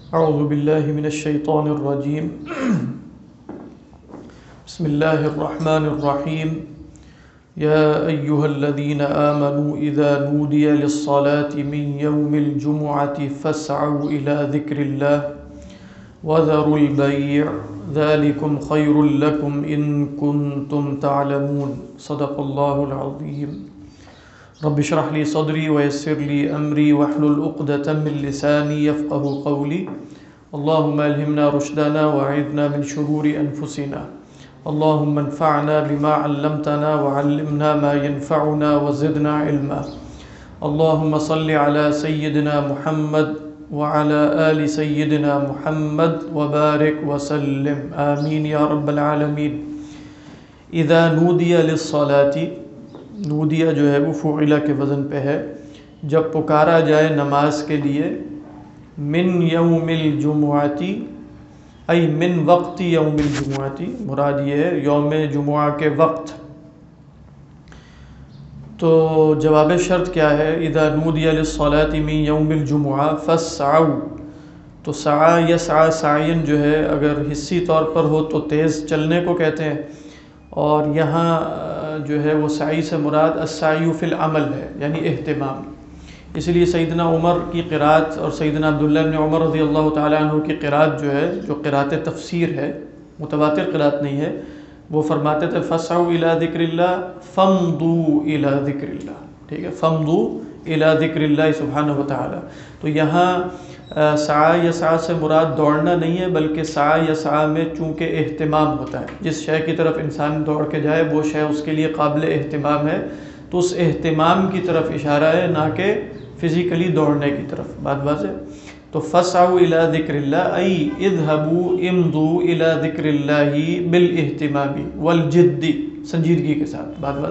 اعوذ باللہ من الشیطان الرجیم بسم اللہ الرحمن الرحیم یا ایہا الذین آمنوا اذا نودی للصلاة من یوم الجمعة فاسعوا الى ذکر اللہ وذروا البیع ذلکم خیر لکم ان کنتم تعلمون صدق اللہ العظیم رب اشرح لي صدري ويسر لي أمري واحلل عقدة من لساني يفقهوا قولي اللهم ألهمنا رشدنا وأعذنا من شرور أنفسنا اللهم انفعنا بما علمتنا وعلمنا ما ينفعنا وزدنا علما اللهم صل على سيدنا محمد وعلى آل سيدنا محمد وبارك وسلم آمين يا رب العالمين إذا نودي للصلاة، نودیہ جو ہے وہ فعلہ کے وزن پہ ہے، جب پکارا جائے نماز کے لیے، من یوم الجمعاتی ای من وقت یوم الجمعاتی، مراد یہ ہے یوم جمعہ کے وقت۔ تو جواب شرط کیا ہے؟ اذا نودی للصلاة من یوم الجمعہ فاسعوا، تو سعی یسعی سعین جو ہے اگر حصی طور پر ہو تو تیز چلنے کو کہتے ہیں، اور یہاں جو ہے وہ سعی سے مراد السعی فی العمل ہے، یعنی اہتمام۔ اس لیے سیدنا عمر کی قرات اور سیدنا عبداللہ بن عمر رضی اللہ تعالیٰ عنہ کی قرات جو ہے، جو قرات تفسیر ہے، متواتر قرات نہیں ہے، وہ فرماتے تھے فَاسْعَوْا إِلَىٰ ذِكْرِ اللَّهِ فَامْضُوا إِلَىٰ ذِكْرِ اللَّهِ، ٹھیک ہے، فَامْضُوا إِلَىٰ ذِكْرِ اللَّهِ سبحانہ وتعالی۔ تو یہاں سعی یسعی سے مراد دوڑنا نہیں ہے، بلکہ سعی یسعی میں چونکہ اہتمام ہوتا ہے، جس شے کی طرف انسان دوڑ کے جائے وہ شے اس کے لیے قابل اہتمام ہے، تو اس اہتمام کی طرف اشارہ ہے، نہ کہ فزیکلی دوڑنے کی طرف۔ بات واضح؟ تو فَاسْعَوْا إِلَىٰ ذِكْرِ اللَّهِ أي اذهبوا امضوا إِلَىٰ ذِكْرِ اللَّهِ بِالِاهْتِمَامِ وَالْجِدِّ، سنجیدگی کے ساتھ۔ بات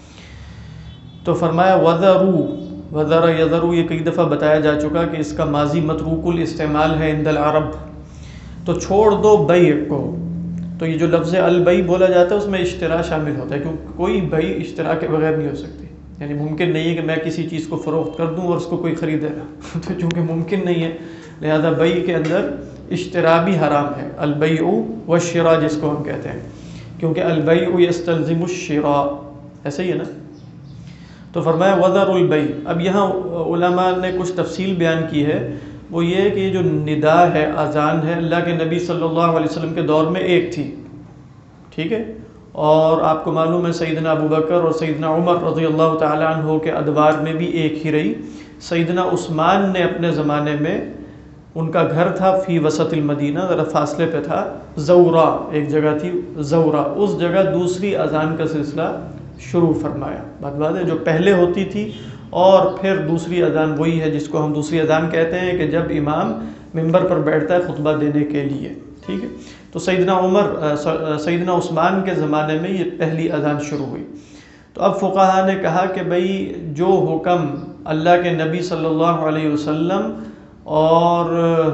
واضح؟ تو فرمایا وَذَرُوا، وَذَرَ يَذَرُ یہ کئی دفعہ بتایا جا چکا کہ اس کا ماضی متروک الاستعمال ہے عند العرب، تو چھوڑ دو بیع کو۔ تو یہ جو لفظ البیع بولا جاتا ہے اس میں اشترا شامل ہوتا ہے، کیونکہ کوئی بیع اشترا کے بغیر نہیں ہو سکتی، یعنی ممکن نہیں ہے کہ میں کسی چیز کو فروخت کر دوں اور اس کو کوئی خریدے گا تو چونکہ ممکن نہیں ہے، لہذا بیع کے اندر اشترا بھی حرام ہے، البیع والشراء جس کو ہم کہتے ہیں، کیونکہ البیع یستلزم الشراء، ایسا ہی ہے نا۔ تو فرمایا وَذَرُوا الْبَيْعَ۔ اب یہاں علماء نے کچھ تفصیل بیان کی ہے، وہ یہ کہ یہ جو ندا ہے، اذان ہے، اللہ کے نبی صلی اللہ علیہ وسلم کے دور میں ایک تھی، ٹھیک ہے، اور آپ کو معلوم ہے سیدنا ابو بکر اور سیدنا عمر رضی اللہ تعالیٰ عنہ کے ادوار میں بھی ایک ہی رہی۔ سیدنا عثمان نے اپنے زمانے میں، ان کا گھر تھا فی وسط المدینہ، ذرا فاصلے پہ تھا، زورا ایک جگہ تھی، زورا، اس جگہ دوسری اذان کا سلسلہ شروع فرمایا۔ بات بات ہے، جو پہلے ہوتی تھی اور پھر دوسری اذان وہی ہے جس کو ہم دوسری اذان کہتے ہیں، کہ جب امام ممبر پر بیٹھتا ہے خطبہ دینے کے لیے، ٹھیک ہے۔ تو سیدنا عثمان کے زمانے میں یہ پہلی اذان شروع ہوئی۔ تو اب فقہاء نے کہا کہ بھئی جو حکم اللہ کے نبی صلی اللہ علیہ وسلم اور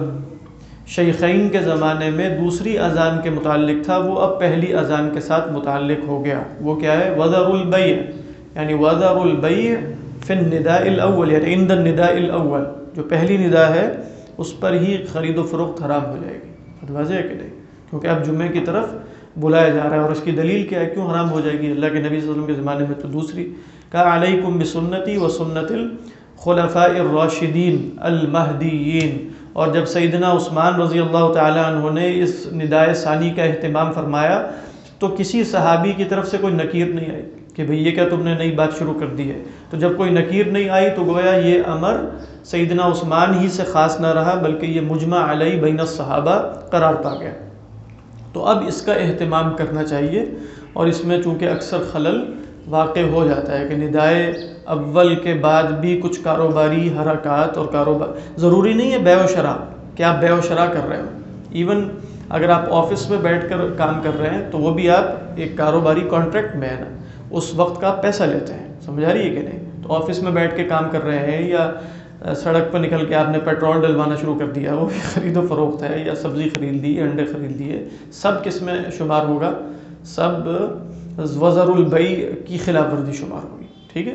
شیخین کے زمانے میں دوسری اذان کے متعلق تھا، وہ اب پہلی اذان کے ساتھ متعلق ہو گیا۔ وہ کیا ہے؟ وَذَرُوا الْبَيْعَ، یعنی وَذَرُوا الْبَيْعَ فِي النِّدَاءِ الْأَوَّلِ، یعنی عند النِّدَاءِ الْأَوَّلِ، جو پہلی ندا ہے اس پر ہی خرید و فروخت حرام ہو جائے گی۔ واضح ہے کہ نہیں؟ کیونکہ اب جمعے کی طرف بلایا جا رہا ہے، اور اس کی دلیل کیا ہے، کیوں حرام ہو جائے گی؟ اللہ کے نبی صلی اللہ علیہ وسلم کے زمانے میں تو دوسری کہا علیکم بسنتی و سنت الخلفاء الراشدین المہدیین۔ اور جب سیدنا عثمان رضی اللہ تعالیٰ عنہ نے اس ندائے ثانی کا اہتمام فرمایا تو کسی صحابی کی طرف سے کوئی نکیر نہیں آئی کہ بھئی یہ کیا تم نے نئی بات شروع کر دی ہے۔ تو جب کوئی نکیر نہیں آئی تو گویا یہ امر سیدنا عثمان ہی سے خاص نہ رہا، بلکہ یہ مجمع علیہ بین الصحابہ قرار پا گیا۔ تو اب اس کا اہتمام کرنا چاہیے، اور اس میں چونکہ اکثر خلل واقع ہو جاتا ہے کہ ندائے اول کے بعد بھی کچھ کاروباری حرکات اور کاروبار، ضروری نہیں ہے بیع و شراء کہ آپ بیع و شراء کر رہے ہو، ایون اگر آپ آفس میں بیٹھ کر کام کر رہے ہیں تو وہ بھی آپ ایک کاروباری کانٹریکٹ میں ہے نا، اس وقت کا آپ پیسہ لیتے ہیں، سمجھ آ رہی ہے کہ نہیں؟ تو آفس میں بیٹھ کے کام کر رہے ہیں، یا سڑک پر نکل کے آپ نے پیٹرول ڈلوانا شروع کر دیا، وہ بھی خرید و فروخت ہے، یا سبزی خرید لی، انڈے خرید لیے، سب کس میں شمار ہوگا؟ سب وزر البیع کی خلاف ورزی شمار ہوگی، ٹھیک ہے۔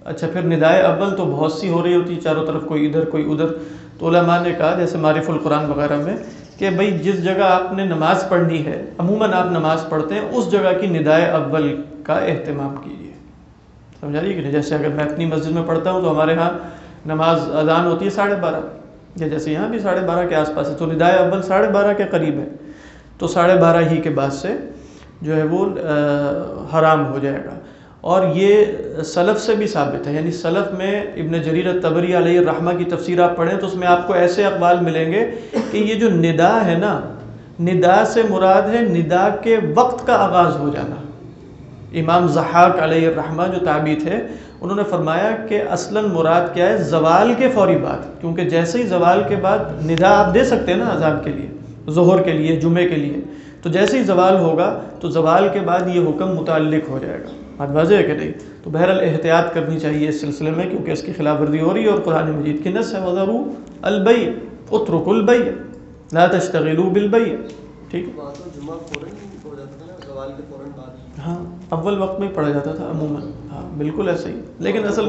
اچھا پھر ندائے اول تو بہت سی ہو رہی ہوتی ہے چاروں طرف، کوئی ادھر کوئی ادھر، تو علماء نے کہا جیسے معرف القرآن وغیرہ میں کہ بھئی جس جگہ آپ نے نماز پڑھنی ہے، عموماً آپ نماز پڑھتے ہیں، اس جگہ کی ندائے اول کا اہتمام کیجیے. سمجھا رہی کہ نہیں؟ جیسے اگر میں اپنی مسجد میں پڑھتا ہوں تو ہمارے ہاں نماز اذان ہوتی ہے 12:30، یا جیسے یہاں بھی 12:30 کے آس پاس ہے، تو ندائے اول 12:30 کے قریب ہے، تو 12:30 ہی کے بعد سے جو ہے وہ حرام ہو جائے گا. اور یہ سلف سے بھی ثابت ہے، یعنی سلف میں ابن جریر الطبری علیہ الرحمہ کی تفسیر آپ پڑھیں تو اس میں آپ کو ایسے اقوال ملیں گے کہ یہ جو ندا ہے نا، ندا سے مراد ہے ندا کے وقت کا آغاز ہو جانا. امام ضحاک علیہ الرحمہ جو تابعی تھے، انہوں نے فرمایا کہ اصلاً مراد کیا ہے، زوال کے فوری بعد، کیونکہ جیسے ہی زوال کے بعد ندا آپ دے سکتے ہیں نا اذان کے لیے، ظہر کے لیے، جمعے کے لیے، تو جیسے ہی زوال ہوگا تو زوال کے بعد یہ حکم متعلق ہو جائے گا. بات واضح ہے کہ نہیں؟ تو بہرحال احتیاط کرنی چاہیے اس سلسلے میں، کیونکہ اس کی خلاف ورزی ہو رہی ہے اور قرآن مجید کی نص ہے وَذَرُوا الْبَيْعَ اتركوا الْبَيْعَ لا تشتغلوا بِالْبَيْعِ. ٹھیک ہے، جمعہ فوراً ہو جاتا تھا نا، زوال کے فوراً بعد. ہاں اول وقت میں پڑھا جاتا تھا عموماً، ہاں بالکل ایسا ہی. لیکن اصل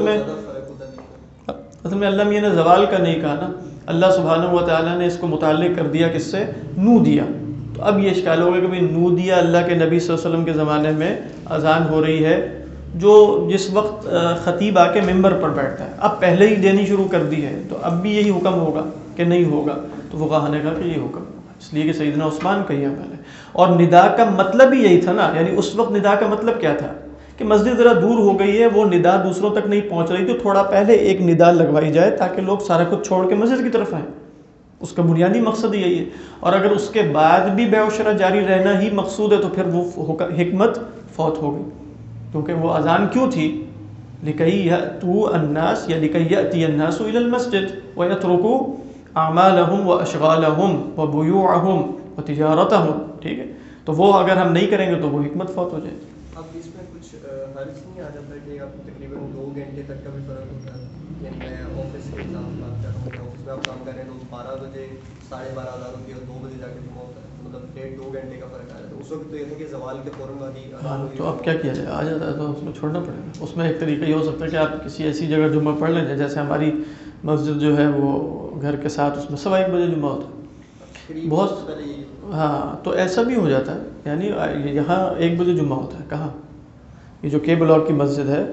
میں اللہ میاں نے زوال کا نہیں کہا نا، اللہ سبحانہ و تعالیٰ نے اس کو متعلق کر دیا کس سے؟ نو دیا. تو اب یہ اشکال ہوگا کہ بھئی نو دیا، اللہ کے نبی صلی اللہ علیہ وسلم کے زمانے میں اذان ہو رہی ہے، جس وقت خطیب آ کے ممبر پر بیٹھتا ہے، اب پہلے ہی دینی شروع کر دی ہے، تو اب بھی یہی حکم ہوگا کہ نہیں ہوگا؟ تو فقہا نے کہا کہ یہ حکم ہوگا، اس لیے کہ سیدنا عثمان کا یہ عمل ہے. اور ندا کا مطلب ہی یہی تھا نا، یعنی اس وقت ندا کا مطلب کیا تھا کہ مسجد ذرا دور ہو گئی ہے، وہ ندا دوسروں تک نہیں پہنچ رہی، تو تھوڑا پہلے ایک ندا لگوائی جائے تاکہ لوگ سارا کچھ چھوڑ کے مسجد کی طرف آئیں. اس کا بنیادی مقصد یہی ہے. اور اگر اس کے بعد بھی بیع و شرع جاری رہنا ہی مقصود ہے تو پھر وہ حکمت فوت ہو گئی، کیونکہ وہ اذان کیوں تھی؟ لِكَيْ يَأْتُوا النَّاسَ یا لِكَيْ يَأْتِيَ النَّاسُ إِلَى الْمَسْجِدِ وَيَتْرُكُوا أَعْمَالَهُمْ وَأَشْغَالَهُمْ وَبُيُوعَهُمْ وَتِجَارَتَهُمْ. ٹھیک ہے، تو وہ اگر ہم نہیں کریں گے تو وہ حکمت فوت ہو جائے گی. اب اس میں کچھ حرج نہیں آ جاتا کہ آپ تقریباً 2 گھنٹے تک کا بھی فرق ہوتا ہے؟ یعنی میں آفس کے حساب سے بات کر رہا ہوں، آفس میں آپ کام کر رہے ہیں تو 12 بجے 12:30 اذان ہوتی ہے اور 2 بجے جا کے جمعہ ہوتا ہے، مطلب 1.5-2 گھنٹے کا فرق آ جاتا ہے. اس وقت تو یہ تھا کہ زوال کے فوراً بعد ہی اذان ہوئی. تو اب کیا کیا جائے؟ آ جاتا ہے تو اس میں چھوڑنا پڑے گا. اس میں ایک طریقہ یہ ہو سکتا ہے کہ آپ کسی ایسی جگہ جمعہ پڑھ لیں، جیسے ہماری مسجد جو ہے وہ گھر کے ساتھ، اس میں 1:15 بجے جمعہ ہوتا ہے بہت. ہاں تو ایسا بھی ہو جاتا ہے، یعنی یہاں 1 بجے جمعہ ہوتا ہے. کہاں؟ یہ جو کے بلاک کی مسجد ہے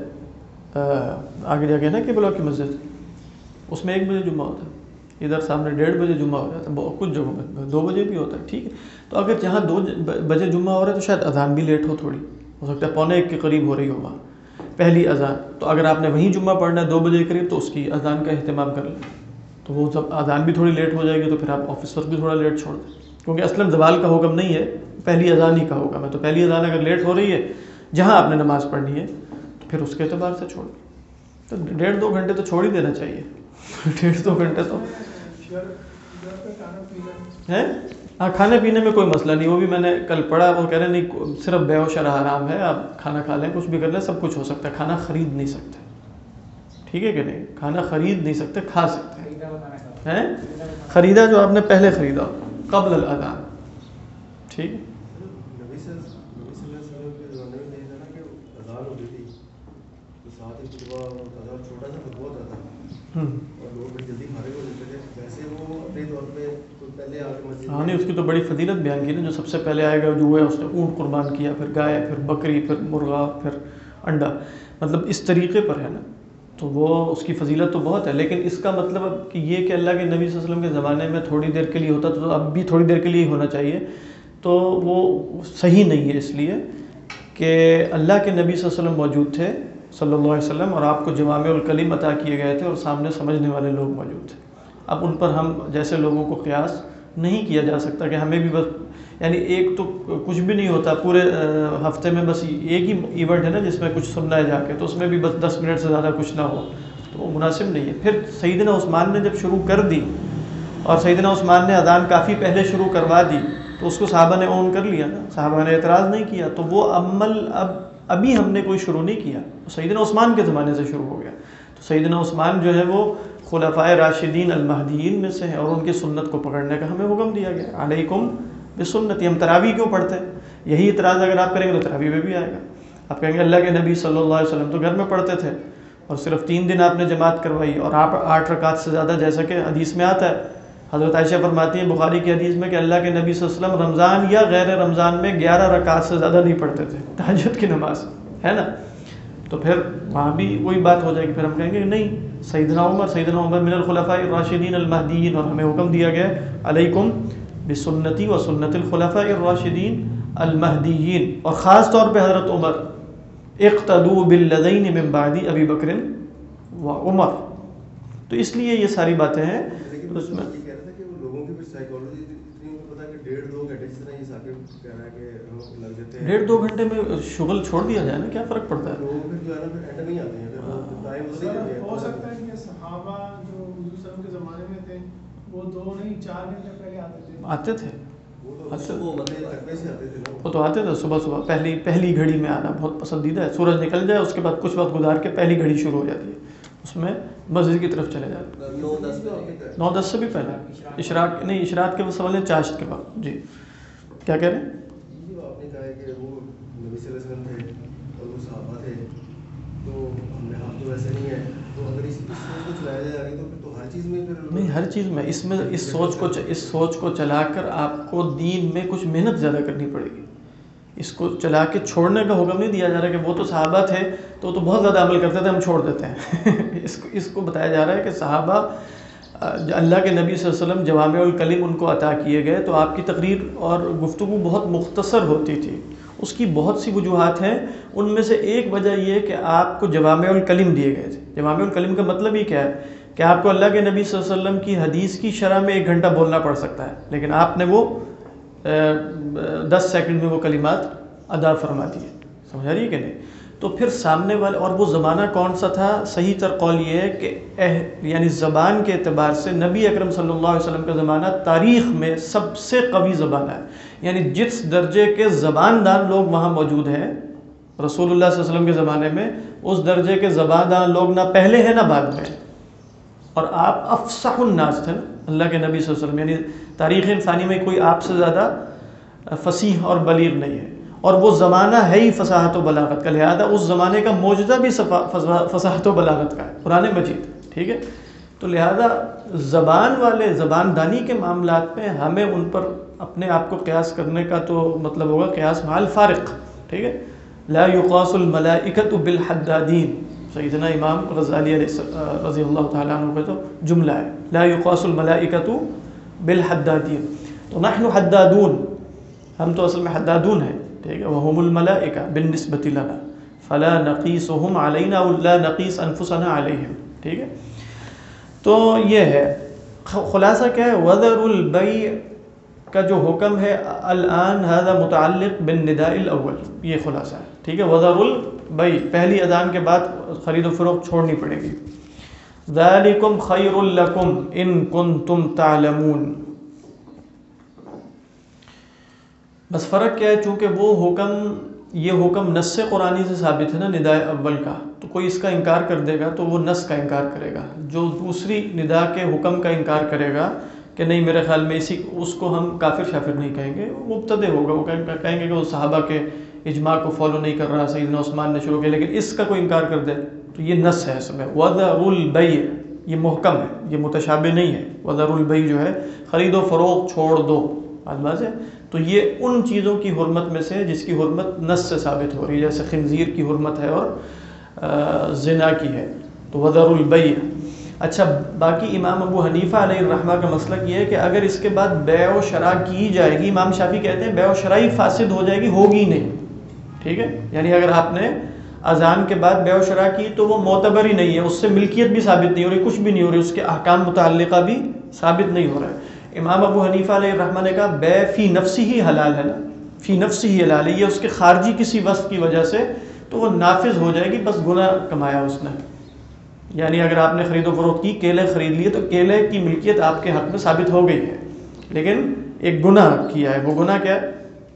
آگے جا کے نا، کے بلاک کی مسجد، اس میں 1 بجے جمعہ ہوتا ہے. ادھر سامنے 1:30 بجے جمعہ ہو جاتا ہے، کچھ جگہوں میں 2 بجے بھی ہوتا ہے. ٹھیک ہے، تو اگر جہاں 2 بجے جمعہ ہو رہا ہے تو شاید اذان بھی لیٹ ہو، تھوڑی ہو سکتا ہے 1:45 کے قریب ہو رہی ہو وہاں پہلی اذان. تو اگر آپ نے وہیں جمعہ پڑھنا ہے 2 بجے کے قریب تو اس کی اذان کا اہتمام کر لیں، تو وہ جب اذان بھی تھوڑی لیٹ ہو جائے گی تو پھر آپ آفس ورک بھی تھوڑا لیٹ چھوڑ دیں، کیونکہ اصلاً زوال کا حکم نہیں ہے، پہلی اذان ہی کا حکم ہے. تو پہلی اذان اگر لیٹ ہو رہی ہے جہاں آپ نے نماز پڑھنی ہے تو پھر اس کے اعتبار سے چھوڑ دیں. تو 1.5-2 گھنٹے تو چھوڑ ہی دینا چاہیے. 1.5-2 گھنٹے تو ہے. ہاں کھانے پینے میں کوئی مسئلہ نہیں، وہ بھی میں نے کل پڑھا، وہ کہہ رہے نہیں صرف بیع و شرع حرام ہے، آپ کھانا کھا لیں، کچھ بھی کر لیں، سب کچھ ہو سکتا ہے، کھانا خرید نہیں سکتے. ٹھیک ہے کہ نہیں؟ کھانا خرید نہیں سکتے، کھا سکتے ہیں. خریدا جو آپ نے پہلے خریدا قبل الاذان. ٹھیک ہے. ہاں نہیں، اس کی تو بڑی فضیلت بیان کی نا، جو سب سے پہلے آئے گا جو ہے اس نے اونٹ قربان کیا، پھر گائے، پھر بکری، پھر مرغا، پھر انڈا، مطلب اس طریقے پر ہے نا، تو وہ اس کی فضیلت تو بہت ہے. لیکن اس کا مطلب کہ یہ کہ اللہ کے نبی صلی اللہ علیہ وسلم کے زمانے میں تھوڑی دیر کے لیے ہوتا تو اب بھی تھوڑی دیر کے لیے ہی ہونا چاہیے، تو وہ صحیح نہیں ہے، اس لیے کہ اللہ کے نبی صلی اللہ علیہ وسلم موجود تھے صلی اللہ علیہ وسلم، اور آپ کو جوامع الکلم عطا کیے گئے تھے اور سامنے سمجھنے والے لوگ موجود تھے. اب ان پر ہم جیسے لوگوں کو قیاس نہیں کیا جا سکتا کہ ہمیں بھی بس، یعنی ایک تو کچھ بھی نہیں ہوتا پورے ہفتے میں، بس ایک ہی ایونٹ ہے نا جس میں کچھ سننا ہے جا کے، تو اس میں بھی بس 10 منٹ سے زیادہ کچھ نہ ہو تو وہ مناسب نہیں ہے. پھر سیدنا عثمان نے جب شروع کر دی اور سیدنا عثمان نے اذان کافی پہلے شروع کروا دی تو اس کو صحابہ نے اون کر لیا نا، صحابہ نے اعتراض نہیں کیا، تو وہ عمل ابھی ہم نے کوئی شروع نہیں کیا، سیدنا عثمان کے زمانے سے شروع ہو گیا. تو سیدنا عثمان جو ہے وہ خلفائے راشدین المہدیین میں سے ہیں، اور ان کی سنت کو پکڑنے کا ہمیں حکم دیا گیا، علیکم بسنتی. ہم تراویح کیوں پڑھتے ہیں؟ یہی اعتراض اگر آپ کریں گے تو تراویح میں بھی آئے گا. آپ کہیں گے اللہ کے نبی صلی اللہ علیہ وسلم تو گھر میں پڑھتے تھے اور صرف 3 دن آپ نے جماعت کروائی اور آپ 8 رکعت سے زیادہ، جیسا کہ حدیث میں آتا ہے، حضرت عائشہ فرماتی ہیں بخاری کی حدیث میں کہ اللہ کے نبی صلی اللہ علیہ وسلم رمضان یا غیر رمضان میں 11 رکعت سے زیادہ نہیں پڑھتے تھے تہجد کی نماز، ہے نا. تو پھر وہاں بھی وہی بات ہو جائے گی، پھر ہم کہیں گے نہیں سیدنا عمر من الخلفاء الراشدین المہدیین، اور ہمیں حکم دیا گیا علیکم بسنتی و سنت الخلفاء الراشدین المہدیین، اور خاص طور پہ حضرت عمر، اقتدوا بالذین من بعد ابی بکر و عمر. تو اس لیے یہ ساری باتیں ہیں. لیکن اس میں یہ کہہ رہا تھا کہ وہ لوگوں کی پھر سائیکالوجی اتنی ان کو پتا کہ 1.5-2 گھنٹے جس طرح یہ ثاقب کہہ رہا ہے کہ لگ جاتے ہیں 1.5-2 گھنٹے میں شغل چھوڑ دیا جائے نا، کیا فرق پڑتا ہے. لوگ پھر جو ہے نا پھر اینڈ نہیں آتے ہیں، پھر ٹائم اسی دیتے ہیں. ہو سکتا ہے کہ صحابہ جو حضور صلی اللہ علیہ وسلم کے زمانے میں تھے وہ 2 نہیں 4 گھنٹے پہلے آتے تھے. وہ تو آتے تھے صبح پہلی گھڑی میں آنا بہت پسندیدہ ہے. سورج نکل جائے اس کے بعد کچھ وقت گزار کے پہلی گھڑی شروع ہو جاتی ہے، اس میں مسجد کی طرف چلے جاتے ہیں 9-10 سے بھی پہلے. اشراق نہیں، اشراق کے سوال ہے چاشت کے بعد. جی کیا کہہ رہے ہیں؟ آپ نے کہا ہے کہ وہ نبی صلی اللہ علیہ وسلم تھے اور وہ صحابہ تھے، تو ہم تو ویسے نہیں ہے، تو اگر اس سوچ کو چلایا جائے آگے تو ہر چیز میں پھر نہیں، ہر چیز میں اس سوچ کو چلا کر آپ کو دین میں کچھ محنت زیادہ کرنی پڑے گی. اس کو چلا کے چھوڑنے کا حکم نہیں دیا جا رہا کہ وہ تو صحابہ تھے تو بہت زیادہ عمل کرتے تھے ہم چھوڑ دیتے ہیں. اس کو بتایا جا رہا ہے کہ صحابہ اللہ کے نبی صلی اللہ علیہ وسلم جوامع الکلم ان کو عطا کیے گئے، تو آپ کی تقریر اور گفتگو بہت مختصر ہوتی تھی. اس کی بہت سی وجوہات ہیں، ان میں سے ایک وجہ یہ کہ آپ کو جوامع الکلم دیے گئے تھے. جوامع الکلم کا مطلب ہی کیا ہے کہ آپ کو اللہ کے نبی صلی اللہ علیہ وسلم کی حدیث کی شرح میں 1 گھنٹہ بولنا پڑ سکتا ہے، لیکن آپ نے وہ 10 سیکنڈ میں وہ کلمات ادا فرما دیے. سمجھا رہی ہے کہ نہیں؟ تو پھر سامنے والے، اور وہ زمانہ کون سا تھا؟ صحیح تر قول یہ ہے کہ یعنی زبان کے اعتبار سے نبی اکرم صلی اللہ علیہ وسلم کا زمانہ تاریخ میں سب سے قوی زمانہ ہے. یعنی جس درجے کے زبان دان لوگ وہاں موجود ہیں رسول اللہ صلی اللہ علیہ وسلم کے زمانے میں، اس درجے کے زبان دان لوگ نہ پہلے ہیں نہ بعد میں. اور آپ افصح الناس تھے اللہ کے نبی صلی اللہ علیہ وسلم، یعنی تاریخ انسانی میں کوئی آپ سے زیادہ فصیح اور بلیغ نہیں ہے. اور وہ زمانہ ہے ہی فصاحت و بلاغت کا، لہذا اس زمانے کا معجزہ بھی فصاحت و بلاغت کا ہے، قرآن مجید. ٹھیک ہے؟ تو لہذا زبان والے زبان دانی کے معاملات میں ہمیں ان پر اپنے آپ کو قیاس کرنے کا تو مطلب ہوگا قیاس مع الفارق. ٹھیک ہے؟ لا یقاس الملائکۃ بالحدادین، سیدنا امام غزالی رضی اللہ تعالیٰ عنہ کا تو جملہ ہے، لا یقاس الملائکۃ بالحدادین. تو نحن حدادون، ہم تو اصل میں حدادون ہیں. ٹھیک ہے؟ وهم الملائکہ بالنسبۃ لنا فلا نقیسهم علینا ولا نقیس انفسنا علیہم. ٹھیک ہے؟ تو یہ ہے خلاصہ کیا ہے. وذر البیع کا جو حکم ہے الان هذا متعلق بالنداء الاول، یہ خلاصہ ہے. ٹھیک ہے؟ وذر البیع، پہلی اذان کے بعد خرید و فروخت چھوڑنی پڑے گی. ذالکم خیر لکم ان کنتم تعلمون. بس فرق کیا ہے، چونکہ وہ حکم، یہ حکم نص قرآنی سے ثابت ہے نا نداء اول کا، تو کوئی اس کا انکار کر دے گا تو وہ نص کا انکار کرے گا. جو دوسری ندا کے حکم کا انکار کرے گا کہ نہیں میرے خیال میں اس کو ہم کافر شافر نہیں کہیں گے، وہ مبتدع ہوگا. وہ کہیں گے کہ وہ صحابہ کے اجماع کو فالو نہیں کر رہا، سیدنا عثمان نے شروع کیا، لیکن اس کا کوئی انکار کر دے تو یہ نص ہے اس میں. وذر البیع یہ محکم ہے، یہ متشابہ نہیں ہے. وذر البیع جو ہے خرید و فروخت چھوڑ دو، واضح ہے. تو یہ ان چیزوں کی حرمت میں سے جس کی حرمت نص سے ثابت ہو رہی ہے، جیسے خنزیر کی حرمت ہے اور زنا کی ہے. تو وذر البیع. اچھا، باقی امام ابو حنیفہ علیہ الرحمہ کا مسلک یہ ہے کہ اگر اس کے بعد بیع و شراء کی جائے گی، امام شافعی کہتے ہیں بیع و شراء فاسد ہو جائے گی، ہوگی نہیں. ٹھیک ہے؟ یعنی اگر آپ نے اذان کے بعد بیع و شراء کی تو وہ معتبر ہی نہیں ہے، اس سے ملکیت بھی ثابت نہیں ہو رہی، کچھ بھی نہیں ہو رہی، اس کے احکام متعلقہ بھی ثابت نہیں ہو رہا ہے. امام ابو حنیفہ علیہ الرحمہ نے کہا بیع فی نفسی ہی حلال ہے نا، فی نفسی ہی حلال ہے، یہ اس کے خارجی کسی وصف کی وجہ سے تو وہ نافذ ہو جائے گی، بس گناہ کمایا اس نے. یعنی اگر آپ نے خرید و فروخت کی، کیلے خرید لیے، تو کیلے کی ملکیت آپ کے حق میں ثابت ہو گئی ہے، لیکن ایک گناہ کیا ہے. وہ گناہ کیا ہے؟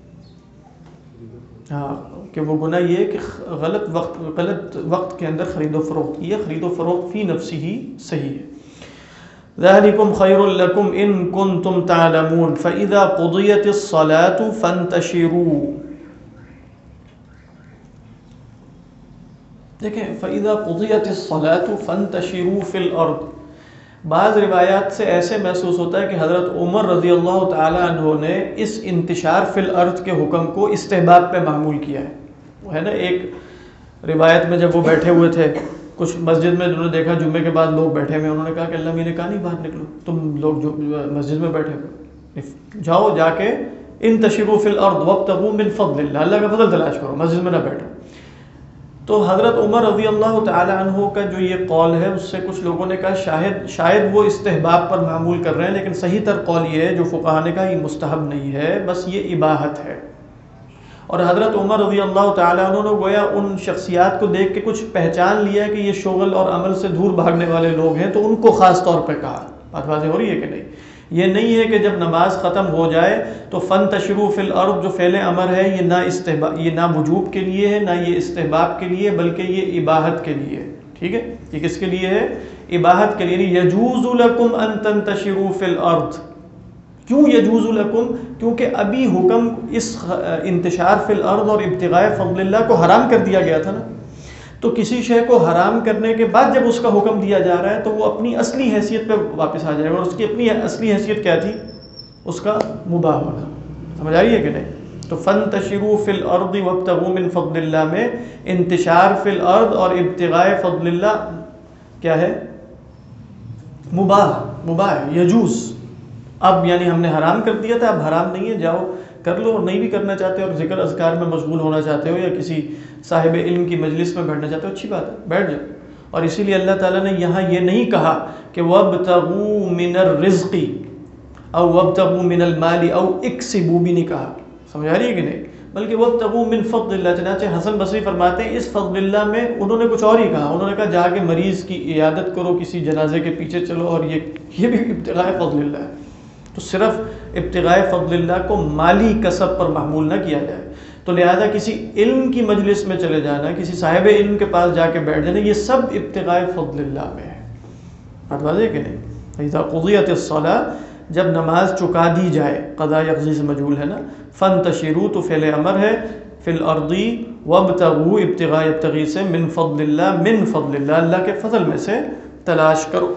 ہاں، کہ وہ گناہ یہ ہے کہ غلط وقت کے اندر خرید و فروخت کی ہے. خرید و فروخت فی نفسی ہی صحیح ہے. ذالکم خیر لکم ان کنتم تعلمون فاذا قضیت الصلاة فانتشروا. دیکھیں فَإِذَا قُضِيَتِ الصَّلَاةُ فَانْتَشِرُوا فِي الْأَرْضِ، بعض روایات سے ایسے محسوس ہوتا ہے کہ حضرت عمر رضی اللہ تعالی عنہ نے اس انتشار فی الارض کے حکم کو استحباب پہ معمول کیا ہے. وہ ہے نا ایک روایت میں جب وہ بیٹھے ہوئے تھے کچھ مسجد میں، انہوں نے دیکھا جمعے کے بعد لوگ بیٹھے ہوئے، انہوں نے کہا کہ اللہ میرے کہا نہیں باہر نکلو، تم لوگ جو مسجد میں بیٹھے ہوئے جاؤ جا کے انتشروا فی الارض وابتغوا من فضل اللہ، اللہ کا فضل تلاش کرو، مسجد میں نہ بیٹھو. تو حضرت عمر رضی اللہ تعالی عنہ کا جو یہ قول ہے اس سے کچھ لوگوں نے کہا شاید وہ استحباب پر معمول کر رہے ہیں، لیکن صحیح تر قول یہ ہے جو فقہا نے کہا یہ مستحب نہیں ہے، بس یہ اباحت ہے. اور حضرت عمر رضی اللہ تعالی عنہ نے گویا ان شخصیات کو دیکھ کے کچھ پہچان لیا کہ یہ شغل اور عمل سے دور بھاگنے والے لوگ ہیں، تو ان کو خاص طور پہ کہا. بات واضح ہو رہی ہے کہ نہیں؟ یہ نہیں ہے کہ جب نماز ختم ہو جائے تو فَانْتَشِرُوا فِي الْأَرْضِ جو فعل امر ہے یہ نہ وجوب کے لیے ہے نہ یہ استحباب کے لیے، بلکہ یہ اباحت کے لیے ہے. ٹھیک ہے، یہ کس کے لیے ہے؟ اباحت کے لیے. يَجُوزُ لَكُمْ أَن تَنْتَشِرُوا فِي الْأَرْضِ. کیوں يَجُوزُ لَكُمْ؟ کیونکہ ابھی حکم اس انتشار فی الارض اور ابتغاء فضل اللہ کو حرام کر دیا گیا تھا نا. تو کسی شے کو حرام کرنے کے بعد جب اس کا حکم دیا جا رہا ہے تو وہ اپنی اصلی حیثیت پہ واپس آ جائے گا، اور اس کی اپنی اصلی حیثیت کیا تھی؟ اس کا مباح ہونا. سمجھ آ رہی ہے کہ نہیں؟ تو فَانْتَشِرُوا فِي الْأَرْضِ وَابْتَغُوا مِنْ فَضْلِ اللَّهِ میں انتشار فی الارض اور ابتغاء فضل اللہ کیا ہے؟ مباح ہے، یجوز. اب یعنی ہم نے حرام کر دیا تھا، اب حرام نہیں ہے، جاؤ کر لو. اور نہیں بھی کرنا چاہتے اور ذکر اذکار میں مشغول ہونا چاہتے ہو یا کسی صاحب علم کی مجلس میں بیٹھنا چاہتے ہو، اچھی بات ہے، بیٹھ جاؤ. اور اسی لیے اللہ تعالیٰ نے یہاں یہ نہیں کہا کہ وَابْتَغُوا مِنَ الرِّزْقِ او وَابْتَغُوا مِنَ الْمَالِ او اِكْسِبُوا بھی نہیں کہا. سمجھ آ رہی ہے کہ نہیں؟ بلکہ وَابْتَغُوا مِنْ فَضْلِ اللَّهِ. چنانچہ حسن بصری فرماتے ہیں اس فضل اللہ میں انہوں نے کچھ اور ہی کہا. انہوں نے کہا جا کے مریض کی عیادت کرو، کسی جنازے کے پیچھے چلو، اور یہ بھی ابتغاء فضل اللہ ہے. تو صرف ابتغاء فضل اللہ کو مالی کسب پر محمول نہ کیا جائے. تو لہذا کسی علم کی مجلس میں چلے جانا، کسی صاحب علم کے پاس جا کے بیٹھ جانا، یہ سب ابتغاء فضل اللہ میں ہے. بات واضح ہے کہ نہیں؟ اذا قضیت الصلاۃ جب نماز چکا دی جائے، قضا یقضی سے مجہول ہے نا، فانتشروا تو فعل امر ہے، فی الارض وابتغوا ابتغاء یبتغی سے، من فضل اللہ، من فضل اللہ، اللہ کے فضل میں سے تلاش کرو.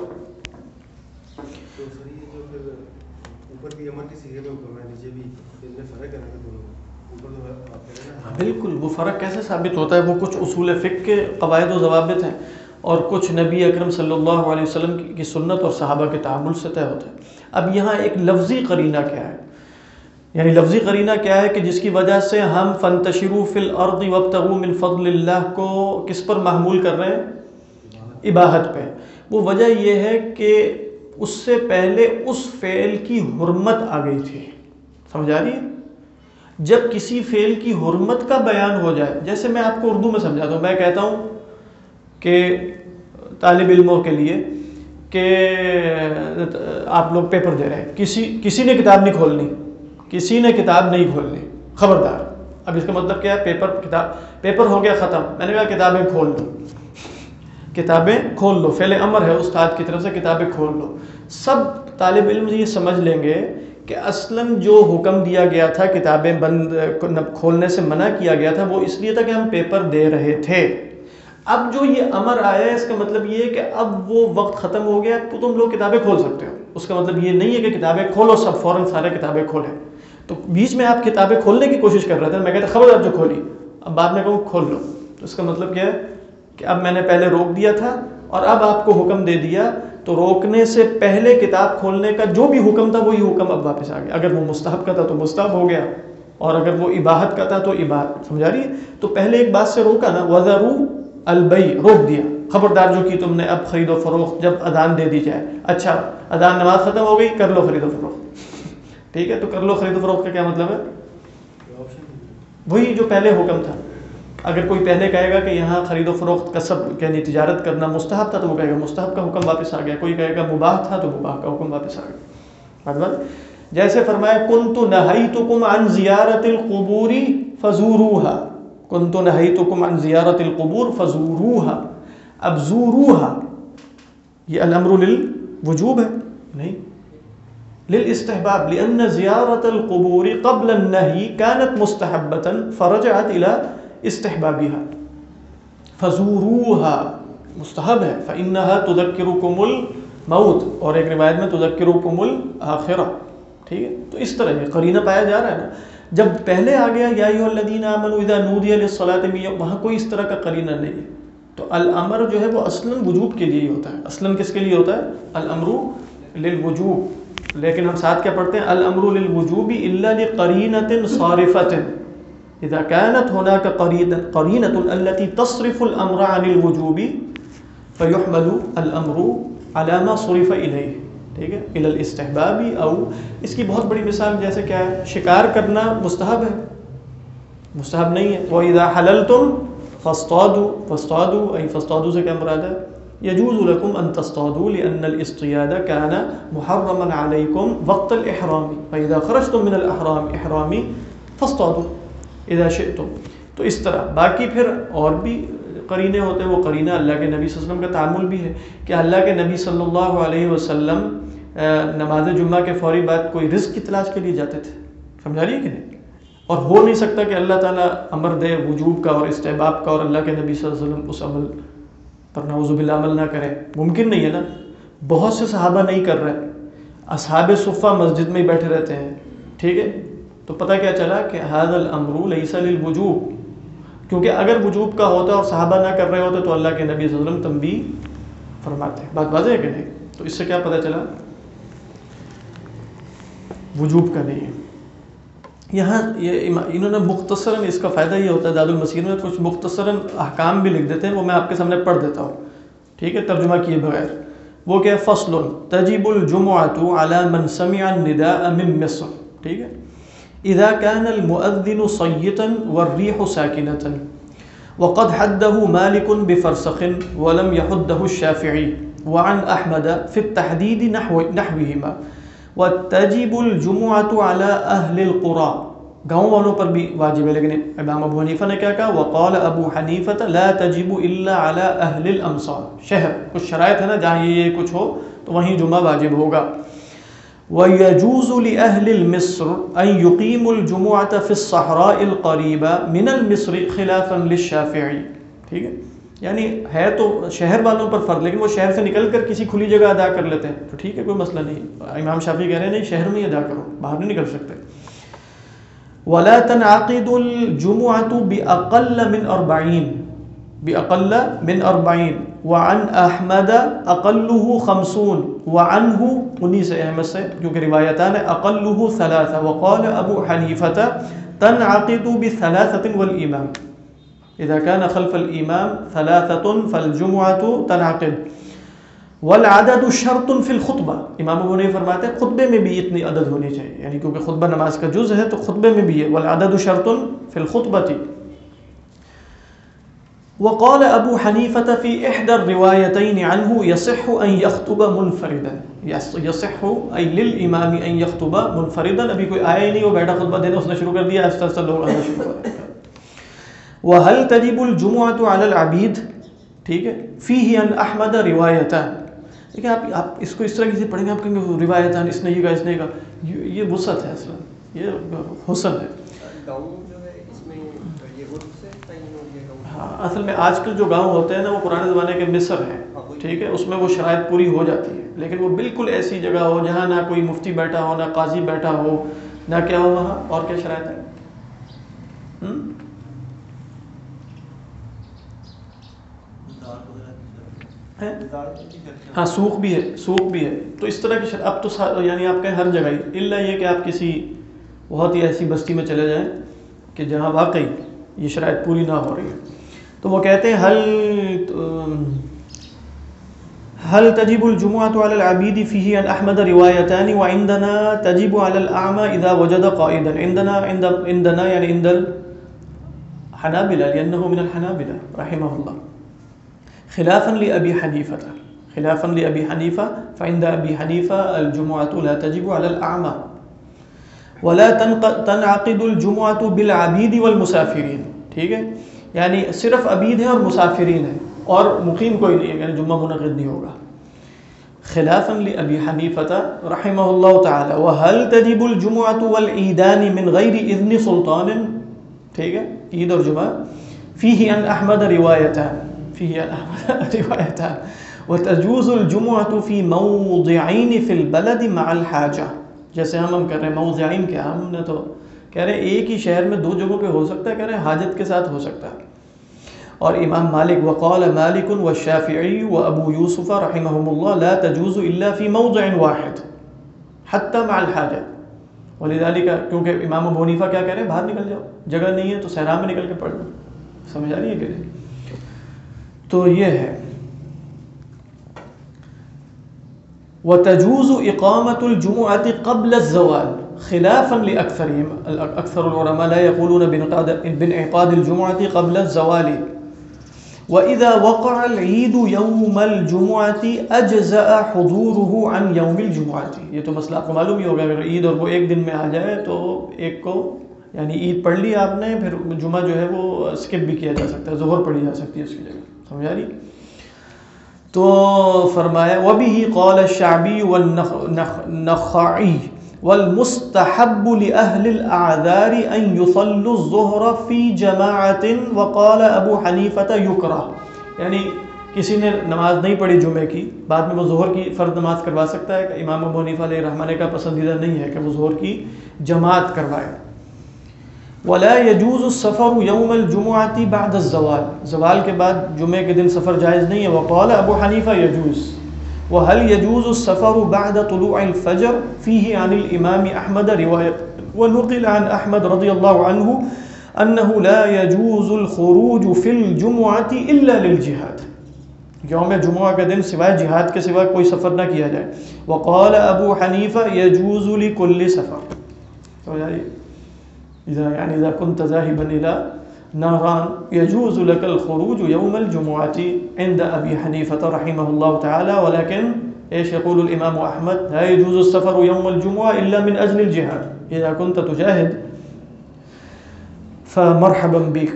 بالکل، وہ فرق کیسے ثابت ہوتا ہے؟ وہ کچھ اصول فقہ کے قواعد و ضوابط ہیں اور کچھ نبی اکرم صلی اللہ علیہ وسلم کی سنت اور صحابہ کے تعامل سے طے ہوتا ہے. اب یہاں ایک لفظی قرینہ کیا ہے؟ یعنی لفظی قرینہ کیا ہے کہ جس کی وجہ سے ہم فانتشروا فی الارض وابتغوا من فضل اللہ کو کس پر محمول کر رہے ہیں؟ اباحت پہ. وہ وجہ یہ ہے کہ اس سے پہلے اس فعل کی حرمت آ گئی تھی. سمجھ آ رہی ہے؟ جب کسی فعل کی حرمت کا بیان ہو جائے، جیسے میں آپ کو اردو میں سمجھاتا ہوں، میں کہتا ہوں کہ طالب علموں کے لیے کہ آپ لوگ پیپر دے رہے ہیں، کسی نے کتاب نہیں کھولنی، کسی نے کتاب نہیں کھولنی، خبردار. اب اس کا مطلب کیا ہے؟ پیپر ہو گیا ختم. میں نے کہا کتابیں کھول لو، کتابیں کھول لو، فعل امر ہے استاد کی طرف سے، کتابیں کھول لو. سب طالب علم یہ سمجھ لیں گے کہ اصلاً جو حکم دیا گیا تھا کتابیں بند کھولنے سے منع کیا گیا تھا وہ اس لیے تھا کہ ہم پیپر دے رہے تھے. اب جو یہ امر آیا ہے اس کا مطلب یہ ہے کہ اب وہ وقت ختم ہو گیا تو تم لوگ کتابیں کھول سکتے ہو. اس کا مطلب یہ نہیں ہے کہ کتابیں کھولو، سب فوراً سارے کتابیں کھولیں. تو بیچ میں آپ کتابیں کھولنے کی کوشش کر رہے تھے، میں کہتا خبردار جو کھولی، اب بعد میں کہوں کھول لو. تو اس کا مطلب کیا ہے کہ اب میں نے پہلے روک دیا تھا اور اب آپ کو حکم دے دیا، تو روکنے سے پہلے کتاب کھولنے کا جو بھی حکم تھا وہی حکم اب واپس آ گیا. اگر وہ مستحب کا تھا تو مستحب ہو گیا، اور اگر وہ اباحت کا تھا تو اباحت. سمجھا رہی ہے؟ تو پہلے ایک بات سے روکا نا، وَذَرُوا الْبَيْعَ، روک دیا، خبردار جو کی تم نے اب خرید و فروخت جب اذان دے دی جائے. اچھا اذان نماز ختم ہو گئی، کر لو خرید و فروخت. ٹھیک ہے، تو کر لو خرید و فروخت کا کیا مطلب ہے؟ وہی جو پہلے حکم تھا. اگر کوئی پہلے کہے گا کہ یہاں خرید و فروخت کسب یعنی تجارت کرنا مستحب تھا تو وہ کہے گا مستحب کا حکم واپس آ گیا. کوئی کہے گا مباح تھا تو مباح کا حکم واپس آ گیا. جیسے فرمایا کنت نہیتکم عن زیارت القبور فزوروها، کنت نہیتکم عن زیارت القبور فزوروها. اب زوروها یہ الامر للوجوب ہے نہیں، للاستحباب، لأن زیارت القبور قبل النهي كانت مستحبة فرجعت إلى استحبابها. فزوروها مستحب ہے، فإنها تذکرکم الموت، اور ایک روایت میں تذکرکم الآخرہ، ٹھیک ہے. تو اس طرح یہ قرینہ پایا جا رہا ہے نا. جب پہلے آ گیا یا ایھا الذین آمنوا اذا نودی للصلاۃ، وہاں کوئی اس طرح کا قرینہ نہیں ہے. تو الامر جو ہے وہ اصلاً وجوب کے لیے ہی ہوتا ہے. اصلاً کس کے لیے ہوتا ہے؟ الامر للوجوب. لیکن ہم ساتھ کیا پڑھتے ہیں؟ الامر للوجوب الا لقرینۃ صارفۃ، اذا كانت هناك قرینۃ التي تصرف الامر عن الوجوب فيحمل الامر على ما صرف الیہ، ٹھیک ہے، الی الاستحباب. او اس کی بہت بڑی مثال جیسے کیا ہے؟ شکار کرنا مستحب ہے، مستحب نہیں ہے. وَإِذَا حَلَلْتُمْ فَاصْطَادُوا أي فاصطادوا سے کیا مراد ہے؟ يَجُوزُ لَكُمْ أَن تَصْطَادُوا لِأَنَّ الْاصْطِيَادَ كَانَ مُحَرَّمًا عَلَيْكُمْ وَقْتَ الْإِحْرَامِ فَإِذَا خَرَجْتُم مِّنَ الْإِحْرَامِ فَاصْطَادُوا إِذَا شِئْتُم. تو اس طرح باقی پھر اور بھی قرینے ہوتے ہیں. وہ قرینہ اللہ کے نبی صلی اللہ علیہ وسلم کا تعامل بھی ہے کہ اللہ کے نبی صلی اللہ علیہ وسلم نماز جمعہ کے فوری بعد کوئی رزق کی تلاش کے لیے جاتے تھے. سمجھا رہی ہے کہ نہیں؟ اور ہو نہیں سکتا کہ اللہ تعالیٰ امر دے وجوب کا اور استحباب کا اور اللہ کے نبی صلی اللہ علیہ وسلم اس عمل پر نعوذ باللہ عمل نہ کرے. ممکن نہیں ہے نا. بہت سے صحابہ نہیں کر رہے، اصحاب صفہ مسجد میں ہی بیٹھے رہتے ہیں، ٹھیک ہے. تو پتہ کیا چلا کہ ھذا الامر لیس للوجوب، کیونکہ اگر وجوب کا ہوتا اور صحابہ نہ کر رہے ہوتے تو اللہ کے نبی صلی اللہ علیہ وسلم تنبیہ فرماتے. بات واضح ہے کہ نہیں؟ تو اس سے کیا پتہ چلا؟ وجوب کا نہیں ہے. یہاں یہ انہوں نے مختصراً، اس کا فائدہ یہ ہوتا ہے زاد المسیر میں کچھ مختصراً احکام بھی لکھ دیتے ہیں، وہ میں آپ کے سامنے پڑھ دیتا ہوں، ٹھیک ہے، ترجمہ کیے بغیر. وہ کیا ہے؟ فصل تجب الجمعۃ علی من سمع النداء من مصر، ٹھیک ہے، اذا كان المؤذن صیتا والریح ساکنة وقد حده مالک بفرسخ ولم يحده الشافعی وعن احمد في التحديد نحوهما. وتجب الجمعة على اہل القرى، گاؤں والوں پر بھی واجب ہے. لیکن امام ابو حنیفہ نے کیا کہا؟ وقال ابو حنیفہ لا تجب الا على اہل الامصار، شہر کچھ شرائط ہے نا جہاں یہ کچھ ہو تو وہیں جمعہ واجب ہوگا. ويجوز لأهل المصر أن يقيموا الجمعة في الصحراء القريبة من المصر خلافا للشافعي، ٹھیک ہے. یعنی ہے تو شہر والوں پر فرض، لیکن وہ شہر سے نکل کر کسی کھلی جگہ ادا کر لیتے ہیں تو ٹھیک ہے، کوئی مسئلہ نہیں. امام شافعی کہہ رہے ہیں نہیں، شہر میں ہی ادا کرو، باہر نہیں نکل سکتے. ولا تنعقد الجمعة بأقل من 40، بأقل من 40. وعن احمد اقلہ 50 وعنہ، انہی سے احمد سے کیونکہ روایتان اقلہ 3. وقال ابو حنیفہ تنعقد ب3 والامام، اذا كان خلف الامام 3 فالجمعة تنعقد. والعدد شرط فی الخطبہ، امام ابو حنیفہ فرماتے ہیں خطبے میں بھی اتنی عدد ہونی چاہیے، یعنی کیونکہ خطبہ نماز کا جز ہے تو خطبے میں بھی ہے. والعدد شرط فی الخطبۃ. وقال ابو حنیفہ فی احدى الروایتین عنہ یصح ان یخطب منفردا، یصح ای للامام ان یخطب منفردا. ابھی کوئی آیا ہی نہیں، وہ بیٹھا خطبہ دینا، اس نے شروع کر دیا، آہستہ آہستہ لوگ آنا شروع کر دیا. وهل تجب الجمعة على العبید، ٹھیک ہے، فیہ ان احمد روایتان. لیکن آپ اس کو اس طرح کسی پڑھیں گے، آپ کہیں گے روایتان، اس نے یہ کہا، اس نے کہا، یہ وسعت ہے، اصلا یہ حسن ہے. گاؤں جو ہے اس میں یہ عرف سے تعین ہو گیا گاؤں. ہاں، اصل میں آج کل جو گاؤں ہوتے ہیں نا وہ پرانے زمانے کے مصر ہیں، ٹھیک ہے، اس میں وہ شرائط پوری ہو جاتی ہے. لیکن وہ بالکل ایسی جگہ ہو جہاں نہ کوئی مفتی بیٹھا ہو، نہ قاضی بیٹھا ہو، نہ کیا ہو، وہاں اور کیا شرائط ہے؟ ہاں، سوق بھی ہے، سوق بھی ہے. تو اس طرح کی اب تو یعنی آپ کہیں ہر جگہ ہی، الا یہ کہ آپ کسی بہت ہی ایسی بستی میں چلے جائیں کہ جہاں واقعی یہ شرائط پوری نہ ہو رہی ہے. تو وہ کہتے ہیں هل تجب الجمعة على العبید فيه عن احمد روایتان وعندنا تجب على الاعمى اذا وجد قائدا. عندنا يعني عند الحنابلة لانه من الحنابلة رحمه الله، خلافا لأبي حنيفة، خلافا لأبي حنيفة. فعند أبي حنيفة الجمعة لا تجب على الأعمى. ولا تنعقد الجمعة بالعبید والمسافرین، ٹھیک ہے، یعنی صرف عبید ہیں اور مسافرین ہیں اور مقیم کوئی نہیں ہے، یعنی جمعہ منعقد نہیں ہوگا. خلافا لأبي حنيفة رحمه الله تعالى. وهل تجب الجمعة والعيدان من غير إذن سلطان، ٹھیک ہے، عید اور جمعہ. فيه عن أحمد روایتان، فيه روايتان وتجوز الجمعة في موضعين في البلد مع الحاجة. جیسے ہم کر رہے ہیں موضعین کیا، ہم نے تو کہہ رہے ہیں ایک ہی شہر میں دو جگہوں پہ ہو سکتا ہے، کہہ رہے ہیں حاجت کے ساتھ ہو سکتا ہے. اور امام مالک وقال مالک والشافعی وابو یوسف رحمهم اللہ لا تجوز الا في موضع واحد حتى مع الحاجة. ولذلك کیونکہ امام ابو حنیفہ کیا کہہ رہے ہیں، باہر نکل جاؤ، جگہ نہیں ہے تو صحرا میں نکل کے پڑھ لو. سمجھ آ رہی ہے کہ نہیں؟ تو یہ ہے. وتجوز إقامة الجمعة قبل الزوال خلافا لأكثرهم، أكثر العلماء لا يقولون بانعقاد الجمعة قبل الزوال. وإذا وقع العيد يوم الجمعة أجزأ حضوره عن يوم الجمعة. یہ تو مسئلہ آپ کو معلوم ہی ہوگا، اگر عید اور وہ ایک دن میں آ جائے تو ایک کو یعنی عید پڑھ لی آپ نے، پھر جمعہ جو ہے وہ اسکپ بھی کیا جا سکتا ہے، ظہر پڑھی جا سکتی ہے اس کی جگہ. سمجھ آ رہی؟ تو فرمایا وَبِهِ قَالَ الشَّعْبِيُّ وَالنَّخَعِيُّ وَالْمُسْتَحَبُّ لِأَهْلِ الْأَعْذَارِ أَنْ يُصَلُّوا الظُّهْرَ فِي جَمَاعَةٍ وَقَالَ أَبُو حَنِيفَةَ يُكْرَهُ. یعنی کسی نے نماز نہیں پڑھی جمعے کی، بعد میں وہ ظہر کی فرض نماز کروا سکتا ہے. امام ابو حنیفہ علیہ رحمہ کا پسندیدہ نہیں ہے کہ وہ ظہر کی جماعت کروائے. ولا يجوز السفر يوم الجمعة بعد الزوال، زوال کے بعد جمعے کے دن سفر جائز نہیں ہے. وقال ابو حنیفہ يجوز. وهل يجوز السفر بعد طلوع الفجر فيه عن الامام احمد روایت، ونقل عن احمد رضی اللہ عنہ انه لا يجوز الخروج في الجمعة الا للجهاد، یوم جمعہ کے دن سوائے جہاد کے سوا کوئی سفر نہ کیا جائے. وقال ابو حنیفہ يجوز لكل سفر. تو إذا كنت ذاهبا إلى نهران يجوز لك الخروج يوم الجمعة عند أبي حنيفة رحمه الله تعالى. ولكن إيش يقول الإمام أحمد؟ لا يجوز السفر يوم الجمعة إلا من أجل الجهاد. إذا كنت تجاهد فمرحبا بك.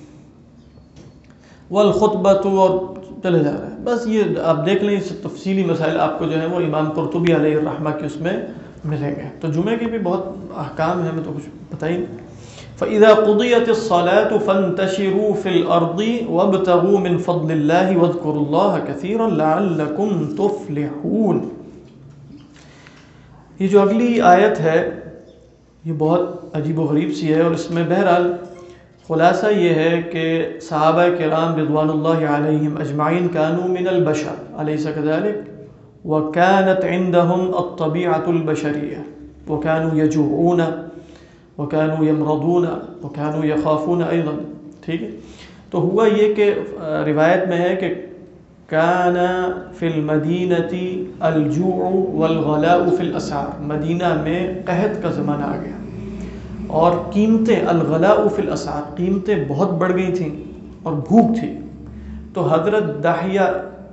والخطبة اور چلے جا رہے ہیں. بس یہ آپ دیکھ لیں، اس تفصیلی مسائل آپ کو جو ہے وہ امام قرطبی علیہ الرحمہ کی اس میں ملیں گے. تو جمعے کے بھی بہت احکام ہیں، میں تو کچھ بتائی نہیں. فَإِذَا قُضِيَتِ الصَّلَاةُ فَانْتَشِرُوا فِي الْأَرْضِ وَابْتَغُوا مِنْ فَضْلِ اللَّهِ وَاذْكُرُوا اللَّهَ كَثِيرًا لَعَلَّكُمْ تُفْلِحُونَ. یہ جو اگلی آیت ہے یہ بہت عجیب و غریب سی ہے، اور اس میں بہرحال خلاصہ یہ ہے کہ صحابہ کرام رضوان اللہ علیہم اجمعین كانوا من البشر أليس كذلك؟ وكانت عندهم الطبيعة البشرية، وكانوا يجوعون وكانوا يمرضون وكانوا يخافون أيضا. ٹھیک ہے. تو ہوا یہ کہ روایت میں ہے کہ كان في المدينة الجوع والغلاء في الأسعار، مدینہ میں قحط کا زمانہ آ گیا اور قیمتیں الغلاء فی الاسعار، قیمتیں بہت بڑھ گئی تھیں اور بھوک تھی. تو حضرت داہیہ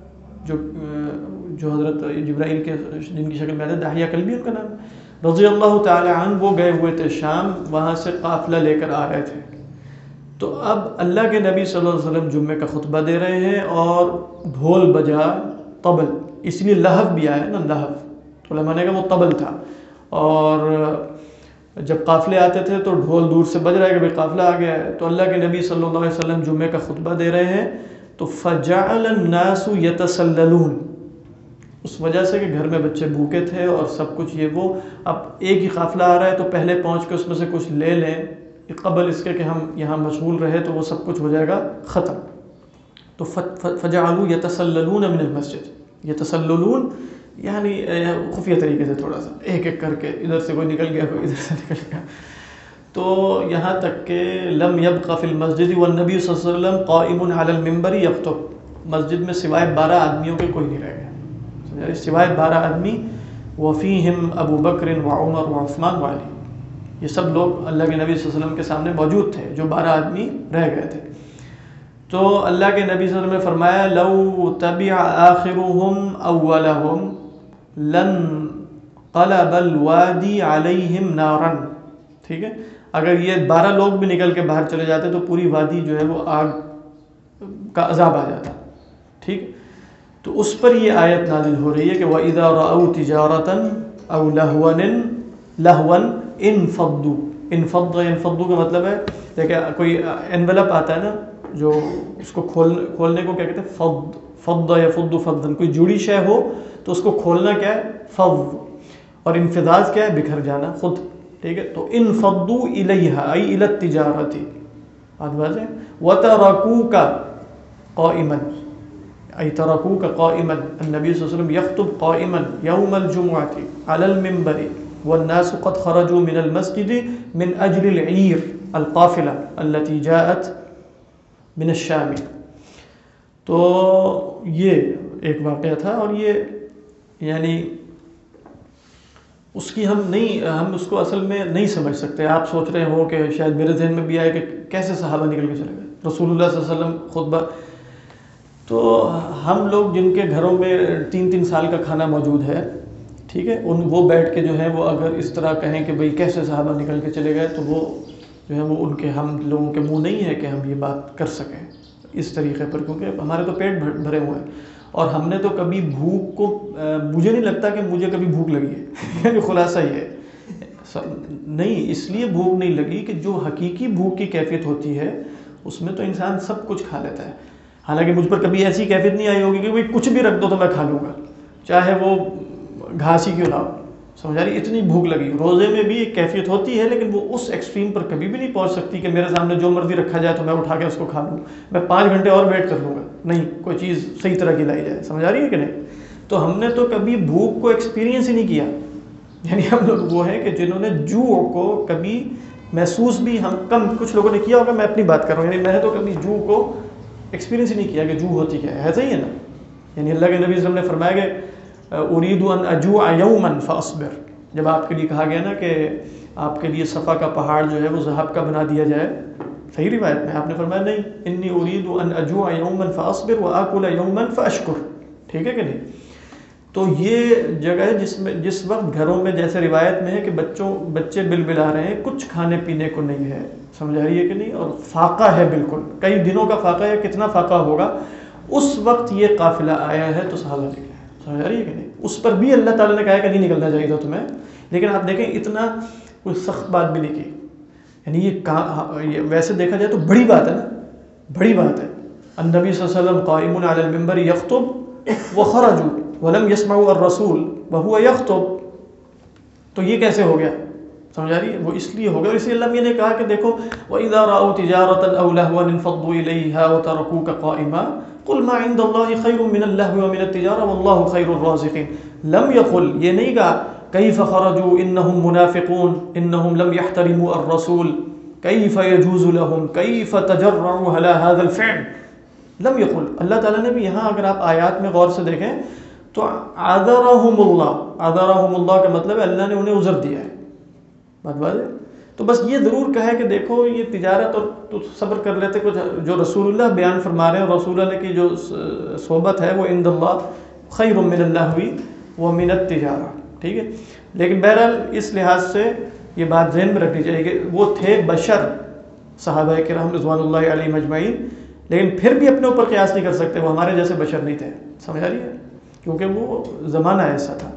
جو حضرت جبرائیل کے جن کی شکل میں آتے ہیں، داہیہ کلبی ان کا نام، رضی اللہ تعالی عنہ، وہ گئے ہوئے تھے شام، وہاں سے قافلہ لے کر آ رہے تھے. تو اب اللہ کے نبی صلی اللہ علیہ وسلم جمعے کا خطبہ دے رہے ہیں اور ڈھول بجا، طبل، اس لیے لہو بھی آیا نا، لہو علماء نے کہا وہ طبل تھا. اور جب قافلے آتے تھے تو ڈھول دور سے بج رہا ہے کہ بھئی قافلہ آ گیا ہے. تو اللہ کے نبی صلی اللہ علیہ وسلم جمعے کا خطبہ دے رہے ہیں. تو فجعل الناس یتسللون، اس وجہ سے کہ گھر میں بچے بھوکے تھے اور سب کچھ یہ وہ، اب ایک ہی قافلہ آ رہا ہے تو پہلے پہنچ کے اس میں سے کچھ لے لیں قبل اس کے کہ ہم یہاں مشغول رہے تو وہ سب کچھ ہو جائے گا ختم. تو فجعلوا یتسللون من المسجد. یتسللون یعنی خفیہ طریقے سے تھوڑا سا ایک ایک کر کے، ادھر سے کوئی نکل گیا کوئی ادھر سے نکل گیا. تو یہاں تک کہ لم یبق فی المسجد والنبی صلی اللہ علیہ وسلم قائم علی المنبر یخطب، مسجد میں سوائے 12 آدمیوں کے کوئی نہیں رہ گیا، سوائے 12 آدمی. وفیہم ابو بکر وعمر وعثمان وعلی، یہ سب لوگ اللہ کے نبی صلی اللہ علیہ وسلم کے سامنے موجود تھے، جو 12 آدمی رہ گئے تھے. تو اللہ کے نبی صلی اللہ علیہ وسلم نے فرمایا لو تبع آخرهم اولهم لن قلب الوادی علیہم نارا. ٹھیک ہے، اگر یہ 12 لوگ بھی نکل کے باہر چلے جاتے تو پوری وادی جو ہے وہ آگ کا عذاب آ جاتا. ٹھیک، تو اس پر یہ آیت نازل ہو رہی ہے کہ وَإِذَا رَأَوْا تِجَارَةً أَوْ لَهْوًا انفضوا. انفض کا مطلب ہے کہ کوئی انویلپ آتا ہے نا جو اس کو کھولنے کو کیا کہتے ہیں؟ فض یا فض فضن. کوئی جڑی شے ہو تو اس کو کھولنا کیا ہے؟ فض. اور انفضاز کیا ہے؟ بکھر جانا خود. ٹھیک ہے، تو انفضوا الیہا ای الی التجارۃ. بات واضح ہے. وترکوک قائما ای ترکوک قائما. النبی صلی اللہ علیہ وسلم یخطب قائما یوم الجمعۃ علی المنبر والناس قد خرجوا من المسجد من اجل العیر القافلہ التي جاءت من الشام. تو یہ ایک واقعہ تھا، اور یہ یعنی اس کی ہم اس کو اصل میں نہیں سمجھ سکتے. آپ سوچ رہے ہو کہ شاید میرے ذہن میں بھی آئے کہ کیسے صحابہ نکل کے چلے گئے رسول اللہ صلی اللہ علیہ وسلم خطبہ. تو ہم لوگ جن کے گھروں میں 3 سال کا کھانا موجود ہے، ٹھیک ہے، وہ بیٹھ کے جو ہے وہ اگر اس طرح کہیں کہ بھئی کیسے صحابہ نکل کے چلے گئے، تو وہ جو ہے وہ ان کے ہم لوگوں کے منہ نہیں ہے کہ ہم یہ بات کر سکیں اس طریقے پر، کیونکہ ہمارے تو پیٹ بھرے ہوئے ہیں. اور ہم نے تو کبھی بھوک کو، مجھے نہیں لگتا کہ مجھے کبھی بھوک لگی ہے. یعنی خلاصہ یہ ہے نہیں، اس لیے بھوک نہیں لگی کہ جو حقیقی بھوک کی کیفیت ہوتی ہے اس میں تو انسان سب کچھ کھا لیتا ہے. حالانکہ مجھ پر کبھی ایسی کیفیت نہیں آئی ہوگی کہ بھئی کچھ بھی رکھ دو تو میں کھا لوں گا، چاہے وہ گھاس ہی کیوں نہ ہو. سمجھا رہی؟ اتنی بھوک لگی. روزے میں بھی ایک کیفیت ہوتی ہے، لیکن وہ اس ایکسٹریم پر کبھی بھی نہیں پہنچ سکتی کہ میرے سامنے جو مرضی رکھا جائے تو میں اٹھا کے اس کو کھا لوں. میں 5 گھنٹے اور ویٹ کر لوں گا. نہیں، کوئی چیز صحیح طرح کی لائی جائے. سمجھا رہی ہے کہ نہیں؟ تو ہم نے تو کبھی بھوک کو ایکسپیرینس ہی نہیں کیا. یعنی ہم لوگ وہ ہیں کہ جنہوں نے جوع کو کبھی محسوس بھی، ہم کم کچھ لوگوں نے کیا ہوگا، میں اپنی بات کر رہا ہوں. یعنی میں نے تو کبھی جوع کو ایکسپیرینس ہی نہیں کیا کہ جوع ہوتی کیا ہے. صحیح ہے نا؟ یعنی اللہ کے نبی صلی اللہ علیہ وسلم نے فرمایا کہ اريد ان اجوع یوما فاصبر. جب آپ کے لیے کہا گیا نا کہ آپ کے لیے صفا کا پہاڑ جو ہے وہ ذہب کا بنا دیا جائے، صحیح روایت میں آپ نے فرمایا نہیں، انی اريد ان اجوع یوما فاصبر واکل یوما فاشکر. ٹھیک ہے کہ نہیں؟ تو یہ جگہ ہے جس وقت گھروں میں جیسے روایت میں ہے کہ بچے بلبلا رہے ہیں، کچھ کھانے پینے کو نہیں ہے. سمجھا رہی ہے کہ نہیں؟ اور فاقہ ہے، بالکل کئی دنوں کا فاقہ ہے. کتنا فاقہ ہوگا؟ اس وقت یہ قافلہ آیا ہے تو صحابہ نکلے. سمجھا رہی ہے کہ نہیں؟ اس پر بھی اللہ تعالیٰ نے کہا کہ نہیں نکلنا چاہیے تھا تمہیں، لیکن آپ دیکھیں اتنا کوئی سخت بات بھی نہیں کی. یعنی یہ ویسے دیکھا جائے تو بڑی بات ہے نا، بڑی بات ہے. النبی صلی اللہ علیہ وسلم قائم علی المنبر یخطب وخرجوا ولم يسمعوا الرسول وهو يخطب. تو یہ کیسے ہو گیا؟ سمجھا رہی ہے؟ وہ اس لیے ہو گیا. اسی اللہ نے کہا کہ دیکھو وَإِذَا رَأَوْا تِجَارَةً أَوْ لَهْوًا انفضوا إِلَيْهَا وَتَرَكُوكَ قَائِمًا قُلْ مَا عِندَ اللَّهِ خَيْرٌ مِّنَ اللَّهْوِ وَمِنَ التِّجَارَةِ وَاللَّهُ خَيْرُ الرَّازِقِينَ. لم يقل، یہ نہیں کہا كيف خرجوا إنهم منافقون إنهم لم يحترموا الرسول كيف يجوز لهم كيف تجرعوا على هذا الفعل. لم يقل. اللہ تعالیٰ نے بھی یہاں اگر آپ آیات میں غور سے دیکھیں تو عذرهم اللہ کا مطلب ہے اللہ نے انہیں عذر دیا ہے. بات بات ہے. تو بس یہ ضرور کہا ہے کہ دیکھو یہ تجارت، اور تو صبر کر لیتے کچھ جو رسول اللہ بیان فرما رہے ہیں، رسول اللہ کی جو صحبت ہے وہ عند اللہ خیر من اللہو ومن التجارہ. ٹھیک ہے، لیکن بہرحال اس لحاظ سے یہ بات ذہن میں رکھنی چاہیے کہ وہ تھے بشر، صحابہ کرام رضوان اللہ علیہم اجمعین، لیکن پھر بھی اپنے اوپر قیاس نہیں کر سکتے، وہ ہمارے جیسے بشر نہیں تھے. سمجھ آ رہی ہے؟ کیونکہ وہ زمانہ ایسا تھا.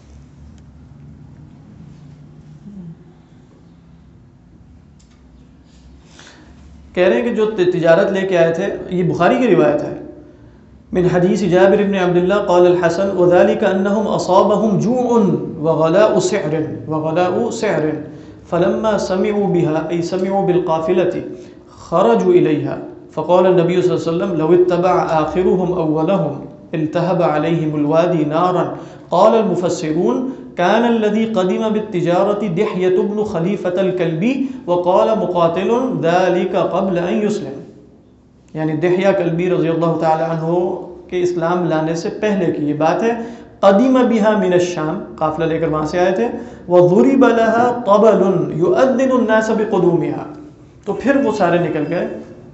کہہ رہے ہیں کہ جو تجارت لے کے آئے تھے، یہ بخاری کی روایت ہے، من حدیث جابر بن عبداللہ قال الحسن وذلك انهم اصابهم جوع وغلاء سعر فلما سمعوا بها اي سمعوا بالقافلة خرجوا اليها فقال النبي صلى الله عليه وسلم لو اتبع آخرهم اولهم التهب عليهم الوادي نارا. قال المفسرون كان الذي قدم بالتجارة دحية بن خليفة الكلبي وقال مقاتل ذلك قبل أن يسلم. یعنی دحیہ کلبی رضی اللہ تعالی عنہ کے اسلام لانے سے پہلے کی یہ بات ہے. قدیم بها من الشام، قافلہ لے کر وہاں سے آئے تھے. وضرب لها طبل يؤذن الناس بقدومها. تو پھر وہ سارے نکل گئے.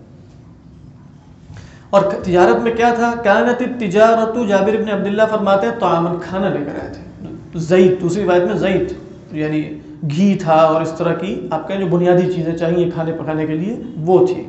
اور تجارت میں کیا تھا؟ كانت التجارة، جابر بن عبداللہ فرماتے ہیں طعاما، کھانا لے کر آئے تھے. زیت، دوسری روایت میں زیت یعنی گھی تھا، اور اس طرح کی آپ کا جو بنیادی چیزیں چاہیے کھانے پکانے کے لیے وہ تھی.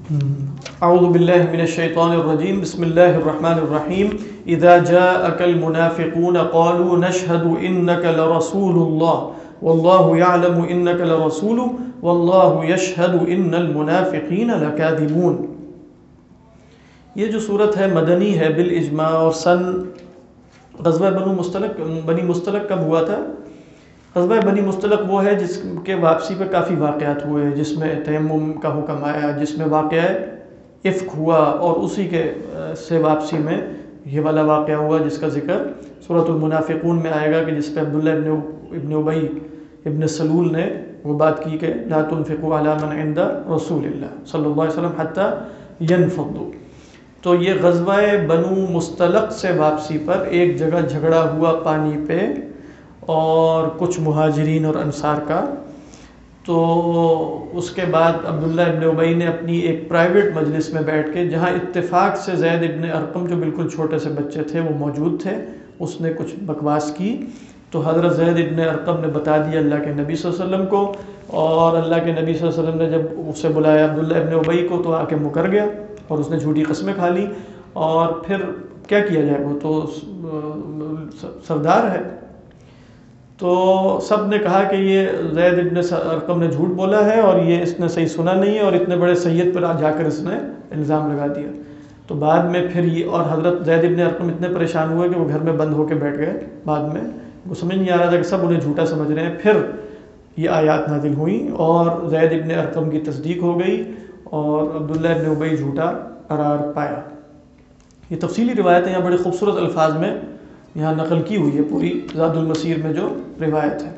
اعوذ باللہ من الشیطان الرجیم بسم اللہ الرحمن الرحیم اذا جاءك المنافقون قالوا نشهد انك لرسول الله والله يعلم انك لرسول والله يشهد ان المنافقین لكاذبون. یہ جو صورت ہے مدنی ہے بالاجماع، اور سن غزوہ بنی مستلق کب ہوا تھا؟ غزوہ بنی مستلق وہ ہے جس کے واپسی پہ کافی واقعات ہوئے، جس میں تیمم کا حکم آیا، جس میں واقعہ افک ہوا، اور اسی کے سے واپسی میں یہ والا واقعہ ہوا جس کا ذکر سورۃ المنافقون میں آئے گا، کہ جس پہ عبداللہ ابن ابی ابن سلول نے وہ بات کی کہ لا تنفقوا علی من عند رسول اللہ صلی اللہ علیہ وسلم حتی ینفضوا. تو یہ غزوہ بنو مستلق سے واپسی پر ایک جگہ جھگڑا ہوا پانی پہ، اور کچھ مہاجرین اور انصار کا. تو اس کے بعد عبداللہ ابن ابی نے اپنی ایک پرائیویٹ مجلس میں بیٹھ کے، جہاں اتفاق سے زید ابن ارقم جو بالکل چھوٹے سے بچے تھے وہ موجود تھے، اس نے کچھ بکواس کی. تو حضرت زید ابن ارقم نے بتا دیا اللہ کے نبی صلی اللہ علیہ وسلم کو، اور اللہ کے نبی صلی اللہ علیہ وسلم نے جب اسے بلایا عبداللہ ابن ابی کو، تو آ کے مکر گیا اور اس نے جھوٹی قسمیں کھا لی. اور پھر کیا کیا جائے، وہ تو سردار ہے. تو سب نے کہا کہ یہ زید ابن ارقم نے جھوٹ بولا ہے، اور یہ اس نے صحیح سنا نہیں ہے، اور اتنے بڑے سید پر جا کر اس نے الزام لگا دیا. تو بعد میں پھر یہ، اور حضرت زید ابن ارقم اتنے پریشان ہوئے کہ وہ گھر میں بند ہو کے بیٹھ گئے. بعد میں وہ سمجھ نہیں آ رہا تھا کہ سب انہیں جھوٹا سمجھ رہے ہیں. پھر یہ آیات نازل ہوئیں اور زید ابن ارقم کی تصدیق ہو گئی، اور عبداللہ ابن ابی جھوٹا قرار پایا. یہ تفصیلی روایتیں یہاں بڑے خوبصورت الفاظ میں یہاں نقل کی ہوئی ہے، پوری زاد المسیر میں جو روایت ہے.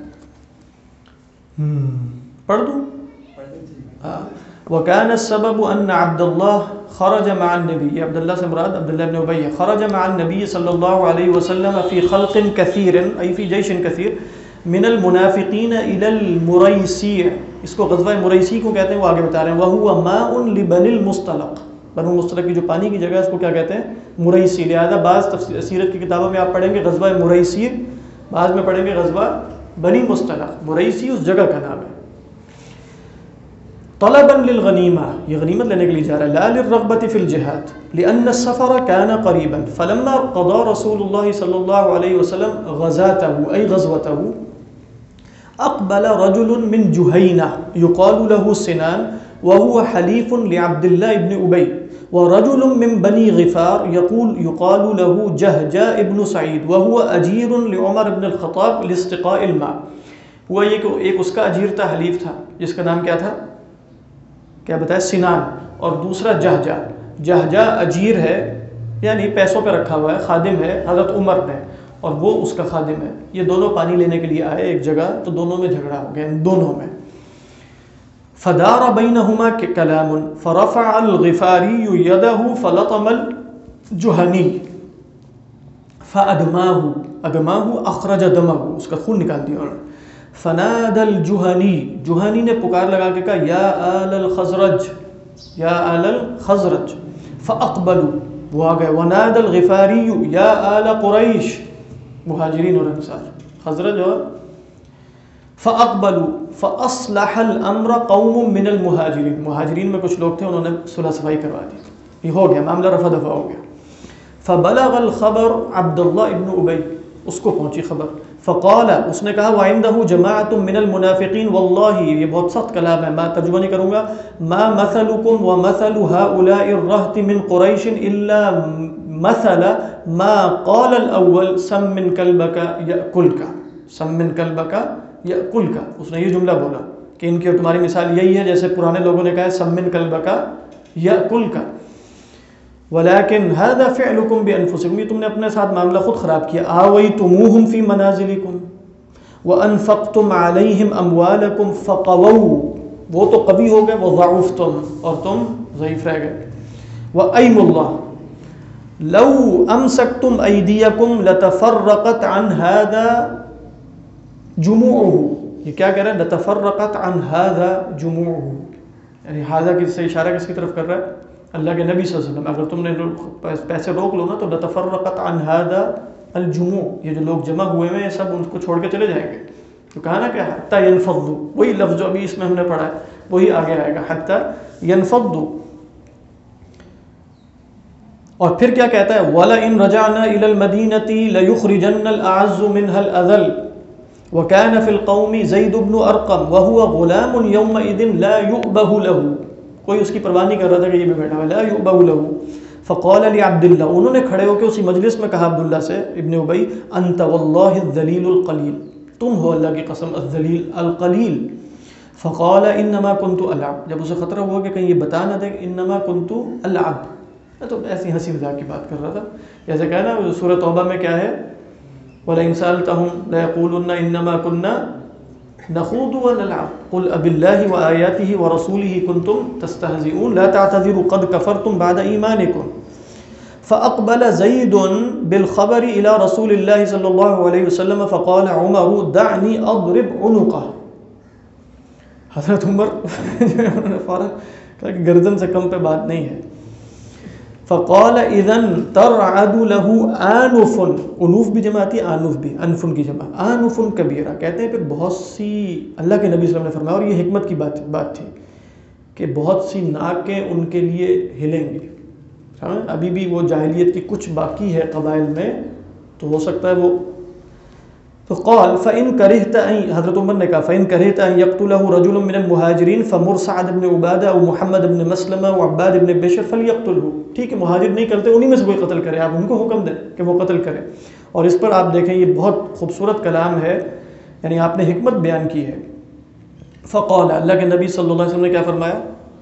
پڑھ دوں؟ وَكَانَ السَّبَبُ أَنَّ عَبْدَ اللَّهِ خَرَجَ مَعَ النَّبِيِّ، عبداللہ سے مراد عبداللہ ابن ابی، خرج مع النبی صلی اللہ علیہ وسلم فی خلق کثیر ای فی جیش کثیر من المنافقین الی المریسیع. اس کو غزوہ مریسی کو کہتے ہیں، وہ آگے بتا رہے ہیں. وَهُوَ مَاءٌ لِبَنِ المُسْتَلَقِ، بنو مستلق کی جو پانی کی جگہ ہے اس کو کیا کہتے ہیں؟ مریسی. لہذا بعض سیرت کی کتابوں میں آپ پڑھیں گے غزوہ مریسی، بعض میں پڑھیں گے غزوہ بنی مستلق. مریسی اس جگہ کا نام ہے. طلبا للغنیمہ، یہ غنیمت لینے کے لیے جا رہا ہے. لا للرغبة في الجهاد لأن السفر كان قريبا فلما قضى رسول الله صلى الله عليه وسلم غزاته أي غزوته أقبل رجل من جهينة يقال له سنان وهو حليف لعبد الله بن أبي، ورجل من بني غفار يقال له جهجاء بن سعيد وهو أجير لعمر بن الخطاب لاستقاء الماء. ہوا یہ کہ ایک اس کا اجیر تھا، حلیف تھا، جس کا نام کیا تھا؟ کیا بتایا؟ سنان. اور دوسرا جہجا. جہجا اجیر ہے، یعنی پیسوں پہ رکھا ہوا ہے، خادم ہے حضرت عمر نے، اور وہ اس کا خادم ہے. یہ دونوں پانی لینے کے لیے آئے ایک جگہ، تو دونوں میں جھگڑا ہو گیا، ان دونوں میں. فدار بینہما کلام فرفع الغفاری یدہ فلطم الجہنی فادماہ اخرج دمہ، اس کا خون نکال دیا. فنادى الجہنی، جہنی نے پکار لگا کے کہا یا آل الخزرج، یا آل الخزرج، فاقبلوا، وہ آ گئے. ونادى الغفاری یا آل قریش، مہاجرین اور انصار، خزرج اور فاقبلوا فاصلح الامر قوم من المہاجرین، مہاجرین میں کچھ لوگ تھے، انہوں نے صلح صفائی کروا دی. یہ ہو گیا معاملہ، رفع دفع ہو گیا. فبلغ الخبر عبداللہ ابن ابی، اس کو پہنچی خبر. فقال، اس نے کہا وعندہ جماعت من المنافقین واللہ، یہ بہت سخت کلام ہے، میں ترجمہ نہیں کروں گا. ما مثلکم ومثل هؤلاء الرہط من قریش الا مثل ما قال الاول سمن کلبک یأکلک، سمن کلبک یأکلک. اس نے یہ جملہ بولا کہ ان کی اور تمہاری مثال یہی ہے جیسے پرانے لوگوں نے کہا سمن کلبک یأکلک. ولیکن هذا فعلکم بانفسکم، یہ تم نے اپنے ساتھ معاملہ خود خراب کیا. آویتموہم فی منازلکم وانفقتم علیہم اموالکم فقووا، وہ تو قوی ہو گئے، وضعفتم، اور تم ضعیف رہ گئے. وأیم اللہ لو امسکتم ایدیکم لتفرقت عن هذا جموعہ، یہ کیا کہہ رہا ہے؟ لتفرقت عن هذا جموعہ، یعنی هذا کی سے اشارہ کس کی طرف کر رہا ہے؟ اللہ کے نبی صلی اللہ علیہ وسلم. اگر تم نے پیسے روک لو نا تو لتفرقت عن هذا الجموع، یہ جو لوگ جمع ہوئے ہیں سب ان کو چھوڑ کے چلے جائیں گے. تو کہا نا کہ حتی ینفضوا، وہی لفظ جو ابھی اس میں ہم نے پڑھا ہے وہی آگے آئے گا، حتی ینفضوا. اور پھر کیا کہتا ہے وَلَئِن رَجَعْنَا إِلَى الْمَدِينَةِ لَيُخْرِجَنَّ الْأَعَزُّ مِنْهَا الْأَذَلَّ وَكَانَ فِي الْقَوْمِ زَيْدُ بْنُ أَرْقَمَ وَهُوَ غُلَامٌ يَوْمَئِذٍ لَا يُؤْبَهُ لَهُ، کوئی اس کی پرواہ نہیں کر رہا تھا کہ یہ بھی بیٹھا ہے، لا يُؤْبَهُ لَهُ فَقَالَ لِعَبْدِ اللَّهِ، انہوں نے کھڑے ہو کے اسی مجلس میں کہا عبداللہ سے ابن ابی انت واللہ الذلیل القلیل، تم ہو اللہ کی قسم الذلیل القلیل. فقال انما كنت العب، جب اسے خطرہ ہوا کہ کہیں یہ بتا نہ دے کہ انما كنت العب، میں تو ایسی ہنسی مذاق کی بات کر رہا تھا. جیسے کہا نا سورۃ توبہ میں کیا ہے وَلَئِن سَأَلْتَهُمْ لَيَقُولُنَّ إِنَّمَا كُنَّا نَخُوضُ وَنَلْعَبُ قُلْ أَبِاللَّهِ وَآيَاتِهِ وَرَسُولِهِ كُنتُمْ تَسْتَهْزِئُونَ لَا تَعْتَذِرُوا قَدْ كَفَرْتُمْ بَعْدَ إِيمَانِكُمْ. فَأَقْبَلَ زَيْدٌ بِالْخَبَرِ إِلَى رَسُولِ اللَّهِ صَلَّى اللَّهُ عَلَيْهِ وسلم فَقَالَ عُمَرُ دَعْنِي أَضْرِبْ عُنُقَهُ. حضرت عمر فوراً کہا کہ گردن سے کم پہ بات نہیں ہے. فقال اذن ترعد له آنف، انوف بھی جمع آتی ہے، آنف بھی، انفن کی جمع، آنف کبیرہ. کہتے ہیں پھر بہت سی، اللہ کے نبی صلی اللہ علیہ وسلم نے فرمایا، اور یہ حکمت کی بات تھی کہ بہت سی ناکیں ان کے لیے ہلیں گی. ابھی بھی وہ جاہلیت کی کچھ باقی ہے قبائل میں، تو ہو سکتا ہے وہ. تو قال فإن كرهت أن، حضرت عمر نے کہا فإن كرهت أن يقتله رجل من المهاجرين فمر سعد بن عبادة أو محمد بن مسلمة وعباد بن بشر فليقتله. ٹھیک ہے مہاجر نہیں کرتے، انہی میں سے کوئی قتل کرے، آپ ان کو حکم دیں کہ وہ قتل کرے. اور اس پر آپ دیکھیں یہ بہت خوبصورت کلام ہے، یعنی آپ نے حکمت بیان کی ہے. فقال، اللہ کے نبی صلی اللہ علیہ وسلم نے کیا فرمایا؟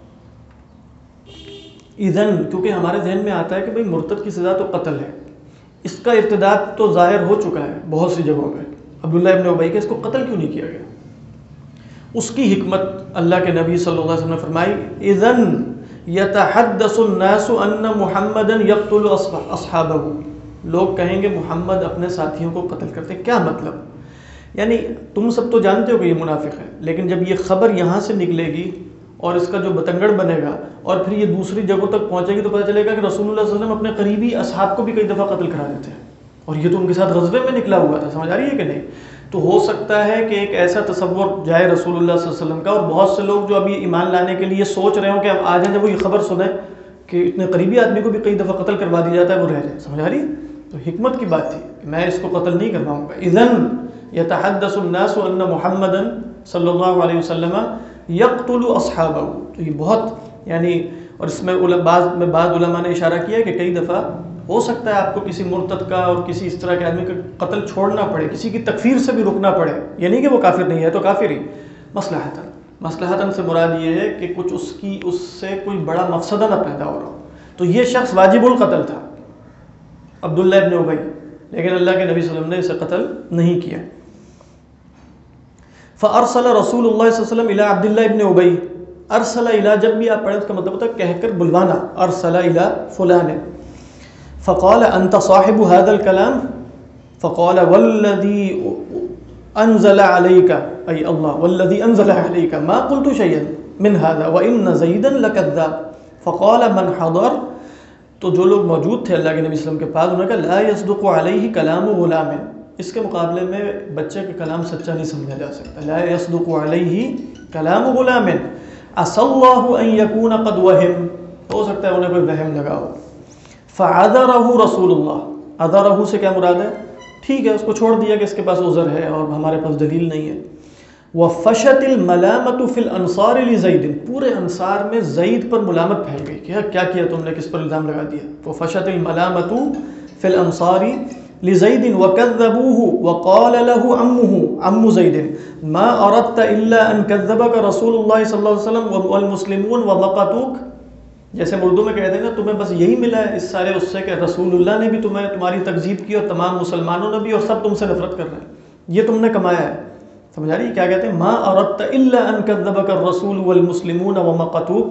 اذن، کیونکہ ہمارے ذہن میں آتا ہے کہ بھئی مرتد کی سزا تو قتل ہے، اس کا ارتداد تو ظاہر ہو چکا ہے بہت سی جگہوں پہ. عبداللہ ابن ابی کہ اس کو قتل کیوں نہیں کیا گیا؟ اس کی حکمت اللہ کے نبی صلی اللہ علیہ وسلم نے فرمائی اذن یتحدث الناس ان محمدا یقتل اصحابہ، لوگ کہیں گے محمد اپنے ساتھیوں کو قتل کرتے. کیا مطلب؟ یعنی تم سب تو جانتے ہو کہ یہ منافق ہے، لیکن جب یہ خبر یہاں سے نکلے گی اور اس کا جو بتنگڑ بنے گا اور پھر یہ دوسری جگہوں تک پہنچے گی تو پتہ چلے گا کہ رسول اللہ صلی اللہ علیہ وسلم اپنے قریبی اصحاب کو بھی کئی دفعہ قتل کرا دیتے ہیں، اور یہ تو ان کے ساتھ غزوے میں نکلا ہوا تھا. سمجھ آ رہی ہے کہ نہیں؟ تو ہو سکتا ہے کہ ایک ایسا تصور جائے رسول اللہ صلی اللہ علیہ وسلم کا، اور بہت سے لوگ جو ابھی ایمان لانے کے لیے سوچ رہے ہوں کہ اب آ جائیں، جب وہ یہ خبر سنیں کہ اتنے قریبی آدمی کو بھی کئی دفعہ قتل کروا دیا جاتا ہے، وہ رہ جائے. سمجھ آ رہی؟ تو حکمت کی بات تھی کہ میں اس کو قتل نہیں کرواؤں گا. اذن یتحدث الناس ان محمدا صلی اللہ علیہ وسلم یقتل اصحابہ. تو یہ بہت یعنی، اور اس میں بعض علماء نے اشارہ کیا کہ کئی دفعہ ہو سکتا ہے آپ کو کسی مرتد کا اور کسی اس طرح کے آدمی کا قتل چھوڑنا پڑے، کسی کی تکفیر سے بھی رکنا پڑے. یہ نہیں کہ وہ کافر نہیں ہے تو کافر ہی، مصلحتاً. مصلحتاً سے مراد یہ ہے کہ کچھ اس سے کوئی بڑا مفسدہ نہ پیدا ہو رہا ہو. تو یہ شخص واجب القتل تھا عبداللہ ابن ابی، لیکن اللہ کے نبی صلی اللہ علیہ وسلم نے اسے قتل نہیں کیا. فارسل رسول اللہ صلی اللہ علیہ وسلم الی عبداللہ ابن ابی. ارسل الی، جب بھی آپ پڑھیں اس کا مطلب ہوتا ہے کہہ کر بلوانا، ارسل الی فلان. فقال انت صاحب هذا الكلام؟ فقال والذي انزل عليك، اي الله والذي انزل عليك ما قلت شيئا من هذا وان زيدا لكذاب. فقال من حضر، تو جو لوگ موجود تھے اللہ کے نبی صلی اللہ علیہ وسلم کے پاس، انہوں نے کہا لا يصدق عليه كلام غلام، اس کے مقابلے میں بچے کا کلام سچا نہیں سمجھا جا سکتا. لا يصدق عليه كلام غلام عسى الله ان يكون قد وهم، ہو سکتا ہے انہیں کوئی وہم لگا ہو. فعذرہ رسول اللہ، عذرہ سے کیا مراد ہے؟ ٹھیک ہے اس کو چھوڑ دیا کہ اس کے پاس عذر ہے اور ہمارے پاس دلیل نہیں ہے. وفشت الملامة فی الانصار لزید، پورے انصار میں زید پر ملامت پھیل گئی کہ کیا کیا تم نے، کس پر الزام لگا دیا. وفشت الملامة فی الانصار لزید وکذبوه وقال له عمه عم زید ما اردت الا ان کذبك رسول اللہ صلی اللہ علیہ وسلم والمسلمون ومقتوک. جیسے اردو میں کہتے ہیں نا تمہیں بس یہی ملا ہے اس سارے اس سے کہ رسول اللہ نے بھی تمہاری تکذیب کی اور تمام مسلمانوں نے بھی، اور سب تم سے نفرت کر رہے ہیں، یہ تم نے کمایا ہے. سمجھ آ رہی ہے کیا کہتے ہیں؟ ما اردت الا ان كذبك الرسول والمسلمون ومقتوك.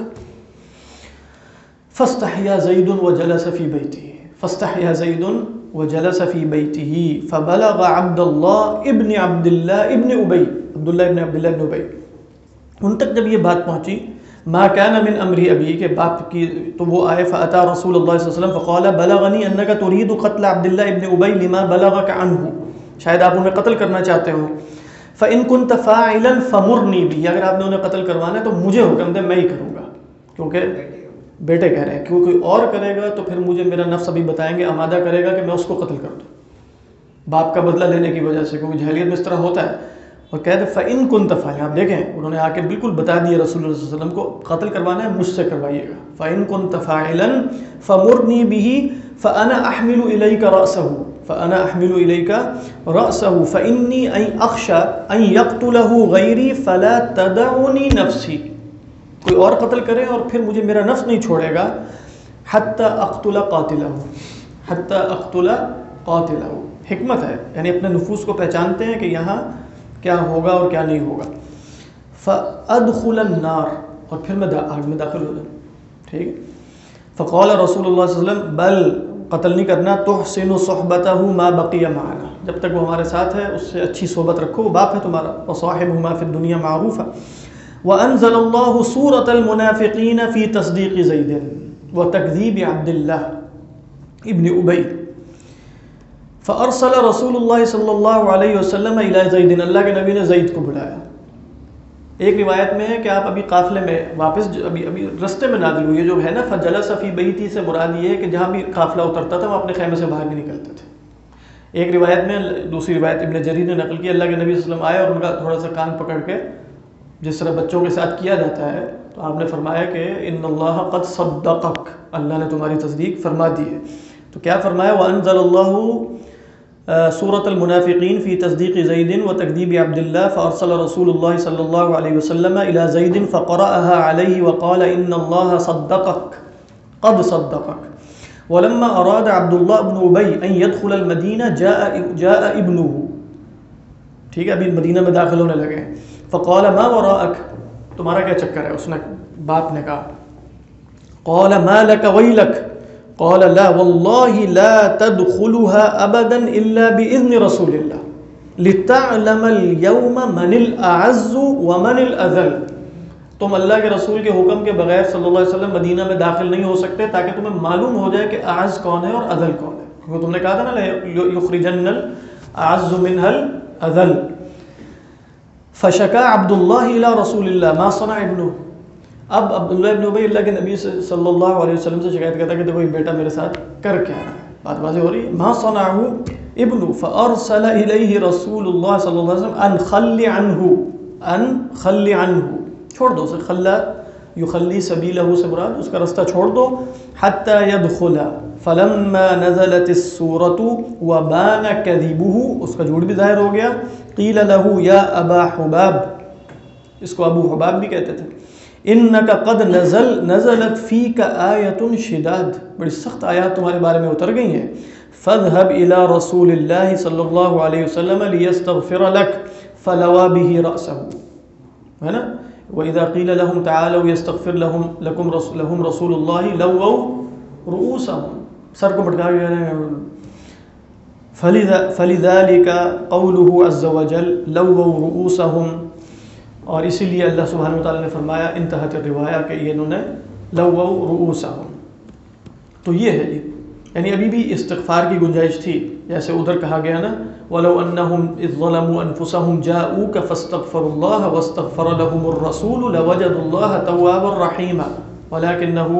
فاستحيا زيد وجلس في بيته، فاستحيا زيد وجلس في بيته فبلغ عبد الله ابن عبد الله ابن ابي، عبداللہ ابن عبداللہ ابن ابی، ان تک جب یہ بات پہنچی ما كان من امری ابی، کے باپ کی، تو وہ آئے فاتا رسول اللہ صلی اللہ علیہ وسلم فقال بلغنی انك تريد قتل عبداللہ ابن ابی لما بلغك عنه، شاید آپ انہیں قتل کرنا چاہتے ہو. فان كنت فاعلا فمرنی به، اگر آپ نے انہیں قتل کروانا ہے تو مجھے حکم دے، میں ہی کروں گا. کیونکہ بیٹے کہہ رہے ہیں کہ کوئی اور کرے گا تو پھر مجھے میرا نفس ابھی بتائیں گے آمادہ کرے گا کہ میں اس کو قتل کر دوں، باپ کا بدلہ لینے کی وجہ سے، کیونکہ جاہلیت میں اس طرح ہوتا ہے. اور کہتے فَإِن كُنْتَ فَاعِلًا، آپ دیکھیں انہوں نے آ کے بالکل بتا دیا رسول اللہ صلی اللہ علیہ وسلم کو قتل کروانا ہے مجھ سے کروائیے گا. فَإِن كُنْتَ فَاعِلًا فَمُرْنِي بِهِ فَأَنَا أَحْمِلُ إِلَيْكَ رَأْسَهُ فَإِنِّي أَخْشَى أَن يَقْتُلَهُ غَيْرِي فَلَا تَدَعُنِي نَفْسِي، کوئی اور قتل کرے اور پھر مجھے میرا نفس نہیں چھوڑے گا، حَتَّى أَقْتُلَ قَاتِلَهُ. حکمت ہے، یعنی اپنے نفوس کو پہچانتے ہیں کہ یہاں کیا ہوگا اور کیا نہیں ہوگا. فَأَدْخُلَ النَّارِ، اور پھر میں آگ میں داخل ہو جاؤں. ٹھیک ہے. فقال رسول اللہ صلی اللہ علیہ وسلم بل، قتل نہیں کرنا، تحسن صحبتہ ما بقی معنا، جب تک وہ ہمارے ساتھ ہے اس سے اچھی صحبت رکھو، وہ باپ ہے تمہارا. وصاحبہما فی الدنیا معروفا. وانزل اللہ سورۃ المنافقین فی تصدیق زید وتکذیب عبد اللہ ابن ابی. فارسل رسول اللہ صلی اللہ علیہ وسلم الی زید، اللہ کے نبی نے زید کو بلایا. ایک روایت میں ہے کہ آپ ابھی قافلے میں واپس ابھی رستے میں نازل ہوئی ہے، جو ہے نا فجلس فی بیتی سے مراد یہ ہے کہ جہاں بھی قافلہ اترتا تھا وہ اپنے خیمے سے باہر نہیں نکلتے تھے. ایک روایت میں، دوسری روایت ابن جریر نے نقل کی، اللہ کے نبی صلی اللہ علیہ وسلم آئے اور ان کا تھوڑا سا کان پکڑ کے جس طرح بچوں کے ساتھ کیا جاتا ہے، تو آپ نے فرمایا کہ ان اللہ قد صدقک، اللہ نے تمہاری تصدیق فرما دی ہے. تو کیا فرمایا؟ وانزل اللہ سورۃ المنافقین فی تصدیق زید وتکذیب عبد اللہ فارسل رسول اللہ صلی اللہ علیہ وسلم الی زید فقرأها علیہ وقال ان اللہ صدقک قد صدقک. ولما اراد عبد اللہ بن ابی ان يدخل المدینہ جاء ابنہ، ٹھیک ہے، ابھی مدینہ میں داخل ہونے لگے. فقال ما وراءک، تمہارا کیا چکر ہے؟ اس نے، باپ نے کہا. قال ما لک ویلک، قال لا والله لا تدخلها ابدا الا باذن رسول الله لتعلم اليوم من الاعز ومن الاذل. تم اللہ کے رسول کے حکم کے بغیر صلی اللہ علیہ وسلم مدینہ میں داخل نہیں ہو سکتے تاکہ تمہیں معلوم ہو جائے کہ اعز کون ہے اور اذل کون ہے. کیونکہ تم نے کہا تھا نا یخرجن الاعز منها الاذل. فشکا عبد اللہ الی رسول اللہ ما صنع ابنہ. اب عبداللہ ابن ابی اللہ کے نبی صلی اللہ علیہ وسلم سے شکایت کرتا کہ دیکھو یہ بیٹا میرے ساتھ کر کیا رہا ہے. بات واضح ہو رہی ہے. ما صنعہ ابن فارسل الیہ رسول اللہ صلی اللہ علیہ وسلم ان خلی عنہ، چھوڑ دو اسے. خلا یخلی سبیلہ سے مراد اس کا راستہ چھوڑ دو. حتی یدخل فلما نزلت السورۃ وبان کذبہ، اس کا جھوٹ بھی ظاہر ہو گیا. قیل لہ یا ابا حباب، اس کو ابو حباب بھی کہتے تھے. انک قد نزلت فیک آیۃ شداد، بڑی سخت آیات تمہارے بارے میں اتر گئی ہیں. فاذهب الى رسول اللہ صلی اللہ علیہ وسلم لیستغفر لک فلوا به رأسہ، ہے نا. واذا قیل لهم تعالوا یستغفر لهم رسول اللہ لووا رؤوسهم، سر کو مٹکا کے کہہ رہے ہیں. فلذلك قوله عز وجل لووا رؤوسهم، اور اسی لیے اللہ سبحانہ وتعالیٰ نے فرمایا انتہت الروایا کہ یہ انہوں نے لووا رؤوسهم. تو یہ ہے، یعنی ابھی بھی استغفار کی گنجائش تھی، جیسے ادھر کہا گیا نا وَلَوْ أَنَّهُمْ إِذْ ظَلَمُوا أَنفُسَهُمْ جَاءُوكَ فَاسْتَغْفَرُوا اللَّهَ وَاسْتَغْفَرَ لَهُمُ الرَّسُولُ لَوَجَدُوا اللَّهَ تَوَّابًا رَحِيمًا وَلَكِنَّهُ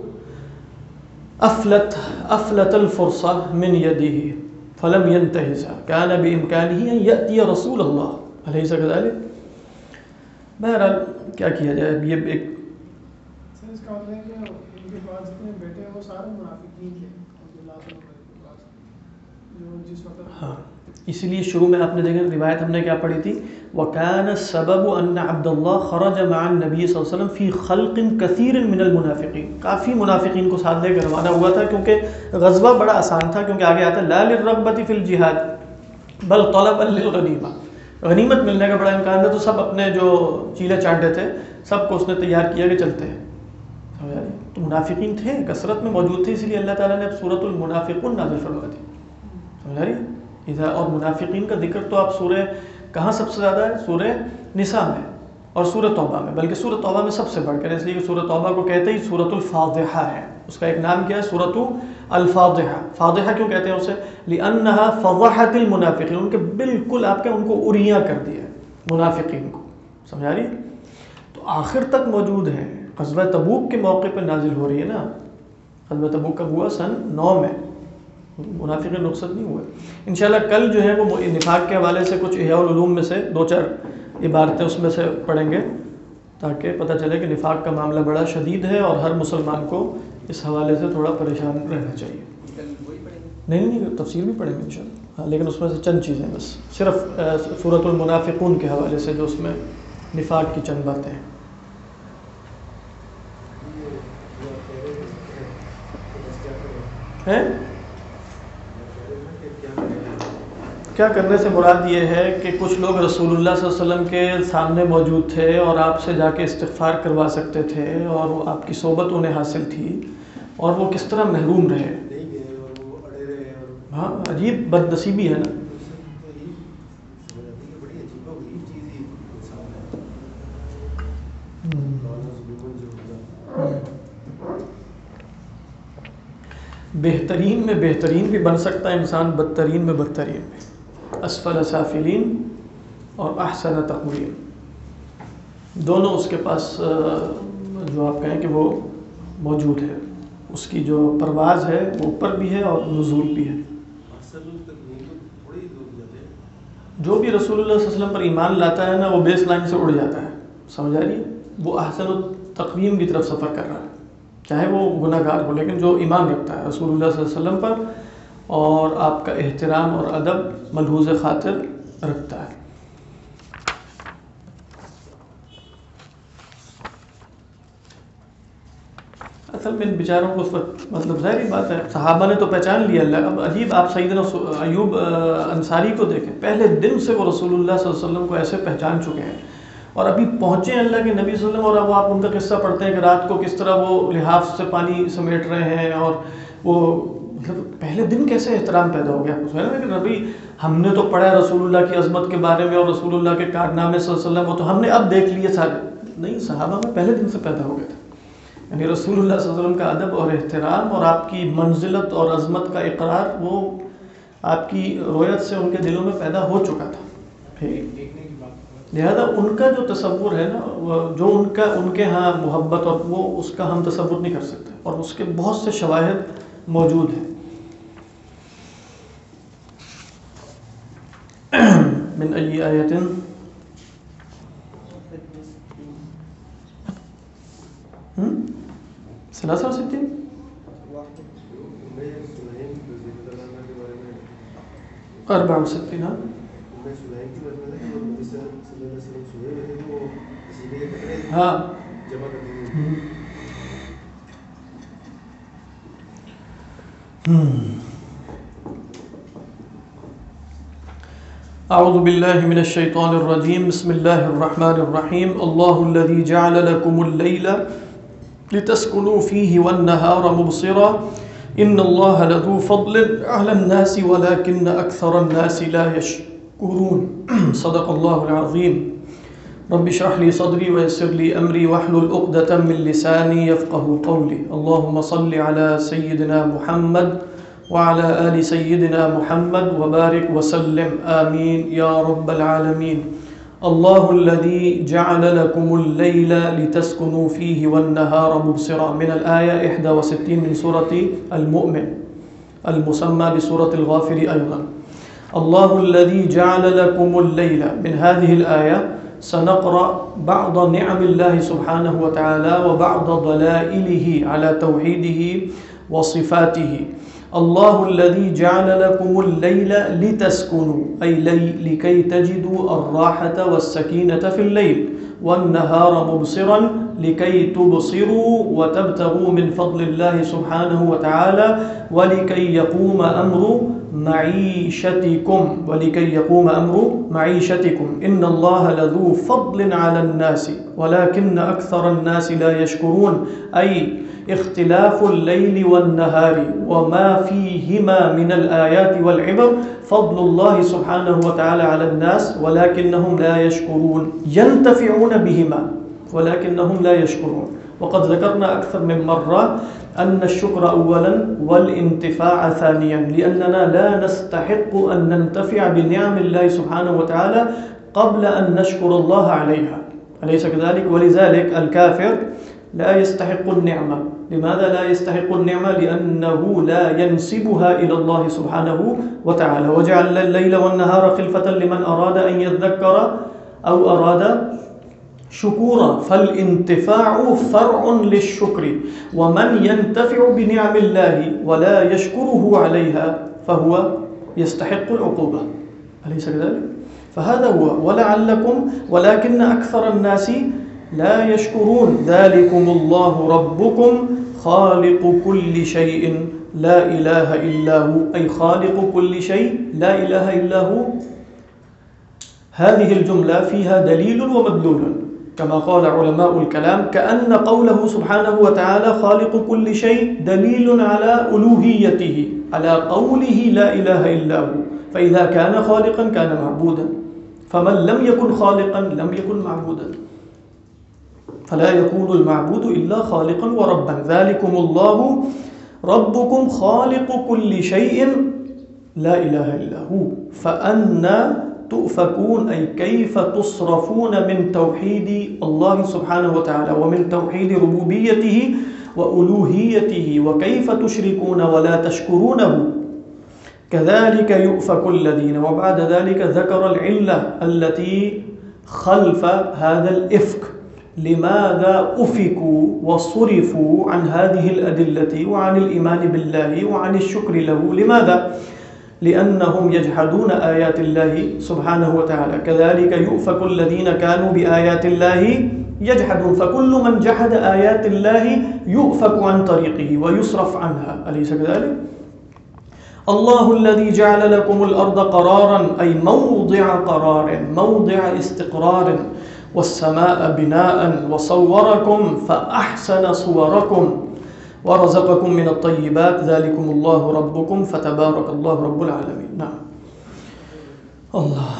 أَفْلَتَ الْفُرْصَةَ مِنْ يَدِهِ فَلَمْ يَنْتَهِزْهَا كَانَ بِإِمْكَانِهِ أَنْ يَأْتِيَ رَسُولَ اللَّهِ أَلَيْسَ كَذَلِكَ. بہرحال کیا کیا جائے، اب یہ ایک اس کا مطلب ہے کہ ان کے پاس جتنے بیٹے ہیں وہ سارے منافقین تھے عبداللہ صلی اللہ علیہ وسلم جو جس وقت. ہاں، اسی لیے شروع میں آپ نے دیکھا روایت ہم نے کیا پڑھی تھی، وَكَانَ السَّبَبُ أَنَّ عَبْدَ اللَّهِ خَرَجَ مَعَ النَّبِيِّ صلی اللہ علیہ وسلم فِي خَلْقٍ كَثِيرٍ مِنَ الْمُنَافِقِينَ. کافی منافقین کو ساتھ لے کر روانہ ہوا تھا، کیونکہ غزوہ بڑا آسان تھا، کیونکہ آگے آتا ہے لَا لِلرَّغْبَةِ فِي الْجِهَادِ بَلْ طَلَبًا لِلْغَنِیمَةِ. غنیمت ملنے کا بڑا امکان تھا، تو سب اپنے جو چیلے چانٹے تھے سب کو اس نے تیار کیا کہ چلتے ہیں. تو منافقین تھے، کثرت میں موجود تھے، اسی لیے اللہ تعالیٰ نے اب سورۃ المنافقون نازل فرما دی. سمجھ رہی ہے. اور منافقین کا ذکر تو آپ سورہ کہاں سب سے زیادہ ہے؟ سورہ نساء میں اور سورہ توبہ میں، بلکہ سورہ توبہ میں سب سے بڑھ کر، اس لیے کہ سورہ توبہ کو کہتے ہی سورۃ الفاضحہ ہے. اس کا ایک نام کیا ہے؟ سورۃ الفاضحہ. فاضحہ کیوں کہتے ہیں اسے؟ لأنها فضحت المنافقین، ان کے بالکل آپ کے ان کو اریاں کر دیا منافقین کو. سمجھا رہی؟ تو آخر تک موجود ہیں. غزوہ تبوک کے موقع پہ نازل ہو رہی ہے نا. غزوہ تبوک کب ہوا؟ سن 9 میں. منافقین رخصت نہیں ہوئے. انشاءاللہ کل جو ہے وہ نفاق کے حوالے سے کچھ احیاء العلوم میں سے 2-4 عبارتیں اس میں سے پڑھیں گے تاکہ پتہ چلے کہ نفاق کا معاملہ بڑا شدید ہے اور ہر مسلمان کو اس حوالے سے تھوڑا پریشان رہنا چاہیے. نہیں تفصیل بھی پڑھیں گے انشاءاللہ. ہاں لیکن اس میں سے چند چیزیں بس صرف سورۃ المنافقون کے حوالے سے جو اس میں نفاق کی چند باتیں ہیں. کیا کرنے سے مراد یہ ہے کہ کچھ لوگ رسول اللہ صلی اللہ علیہ وسلم کے سامنے موجود تھے اور آپ سے جا کے استغفار کروا سکتے تھے اور آپ کی صحبت انہیں حاصل تھی اور وہ کس طرح محروم رہے. ہاں عجیب بد نصیبی ہے نا. بہترین میں بہترین بھی بن سکتا ہے انسان، بدترین میں بدترین بھی. اسفل سافلین اور احسن تقویم دونوں اس کے پاس جو آپ کہیں کہ وہ موجود ہے. اس کی جو پرواز ہے وہ اوپر بھی ہے اور نزول بھی ہے. جو بھی رسول اللہ صلی اللہ علیہ وسلم پر ایمان لاتا ہے نا وہ بیس لائن سے اڑ جاتا ہے. سمجھ آ رہی ہے؟ وہ احسن التقویم کی طرف سفر کر رہا ہے چاہے وہ گناہ گار ہو، لیکن جو ایمان رکھتا ہے رسول اللہ صلی اللہ علیہ وسلم پر اور آپ کا احترام اور ادب ملحوظ خاطر رکھتا ہے. اصل میں ان بیچاروں کو اس وقت مطلب ظاہری بات ہے صحابہ نے تو پہچان لیا اللہ. اب عجیب آپ سیدنا ایوب انصاری کو دیکھیں، پہلے دن سے وہ رسول اللہ صلی اللہ علیہ وسلم کو ایسے پہچان چکے ہیں اور ابھی پہنچے ہیں اللہ کے نبی صلی اللہ علیہ وسلم. اور اب آپ ان کا قصہ پڑھتے ہیں کہ رات کو کس طرح وہ لحاف سے پانی سمیٹ رہے ہیں اور وہ مطلب پہلے دن کیسے احترام پیدا ہو گیا. ہے نا کہ نبی ہم نے تو پڑھا ہے رسول اللہ کی عظمت کے بارے میں اور رسول اللہ کے کارنامے صلی اللہ علیہ وسلم وہ تو ہم نے اب دیکھ لیے سارے. نہیں، صحابہ میں پہلے دن سے پیدا ہو گئے تھے. یعنی رسول اللہ صلی اللہ علیہ وسلم کا ادب اور احترام اور آپ کی منزلت اور عظمت کا اقرار وہ آپ کی رویت سے ان کے دلوں میں پیدا ہو چکا تھا. لہذا ان کا جو تصور ہے نا جو ان کے ہاں محبت اور وہ اس کا ہم تصور نہیں کر سکتے اور اس کے بہت سے شواہد موجود ہیں. من ای آیت 63 64 ہاں. اعوذ باللہ من الشیطان الرجیم بسم اللہ الرحمن الرحیم. اللہ الذی جعل لکم اللیل لتسکنوا فیہ والنہار مبصرا ان اللہ لذو فضل علی الناس ولکن اکثر الناس لا یشکرون. صدق اللہ العظیم. رب اشرح لي صدري ويسر لي أمري واحلل عقدة من لساني يفقهوا قولي. اللهم صل على سيدنا محمد وعلى آل سيدنا محمد وبارك وسلم آمين يا رب العالمين. الله الذي جعل لكم الليل لتسكنوا فيه والنهار مبصرا من الآية 61 من سورة المؤمن المسمى بسورة الغافر أيضا. الله الذي جعل لكم الليل. من هذه الآية سنقرأ بعض نعم الله سبحانه وتعالى وبعض ضلائله على توحيده وصفاته. الله الذي جعل لكم الليل لتسكنوا أي لكي تجدوا الراحة والسكينة في الليل والنهار مبصرا لكي تبصروا وتبتغوا من فضل الله سبحانه وتعالى ولكي يقوم أمر معيشتكم إن الله لذو فضل على الناس ولكن أكثر الناس لا يشكرون. أي اختلاف الليل والنهار وما فيهما من الآيات والعبر فضل الله سبحانه وتعالى على الناس ولكنهم لا يشكرون. ينتفعون بهما ولكنهم لا يشكرون. وقد ذكرنا أكثر من مرة أن الشكر أولا والانتفاع ثانيا لأننا لا نستحق أن ننتفع بنعم الله سبحانه وتعالى قبل أن نشكر الله عليها. أليس كذلك؟ ولذلك الكافر لا يستحق النعمة. لماذا لا يستحق النعمة؟ لأنه لا ينسبها إلى الله سبحانه وتعالى. وجعل الليل والنهار خلفة لمن أراد أن يذكر أو أراد شكورا. فالانتفاع فرع للشكر، ومن ينتفع بنعم الله ولا يشكره عليها فهو يستحق العقوبة، أليس كذلك؟ فهذا هو. ولكن أكثر الناس لا يشكرون. ذلكم الله ربكم خالق كل شيء لا إله إلا هو، أي خالق كل شيء لا إله إلا هو. هذه الجملة فيها دليل ومدلول، كما قال علماء الكلام، كأن قوله سبحانه وتعالى خالق كل شيء دليل على ألوهيته، على قوله لا إله إلا هو. فإذا كان خالقا كان معبودا، فمن لم يكن خالقا لم يكن معبودا، فلا يكون المعبود إلا خالقا وربا. ذلكم الله ربكم خالق كل شيء لا إله إلا هو فأنا تؤفكون، أي كيف تصرفون من توحيد الله سبحانه وتعالى ومن توحيد ربوبيته وألوهيته، وكيف تشركون ولا تشكرونه. كذلك يؤفك الذين. وبعد ذلك ذكر العلة التي خلف هذا الإفك، لماذا أفكوا وصرفوا عن هذه الأدلة وعن الإيمان بالله وعن الشكر له. لماذا؟ لأنهم يجحدون آيات الله سبحانه وتعالى. كذلك يؤفك الذين كانوا بآيات الله يجحدون. فكل من جحد آيات الله يؤفك عن طريقه ويصرف عنها، أليس كذلك؟ الله الذي جعل لكم الأرض قرارا، أي موضع قرار، موضع استقرار، والسماء بناء، وصوركم فأحسن صوركم، ورزقكم من الطيبات. ذلكم الله ربكم فتبارك الله رب العالمين. نعم. الله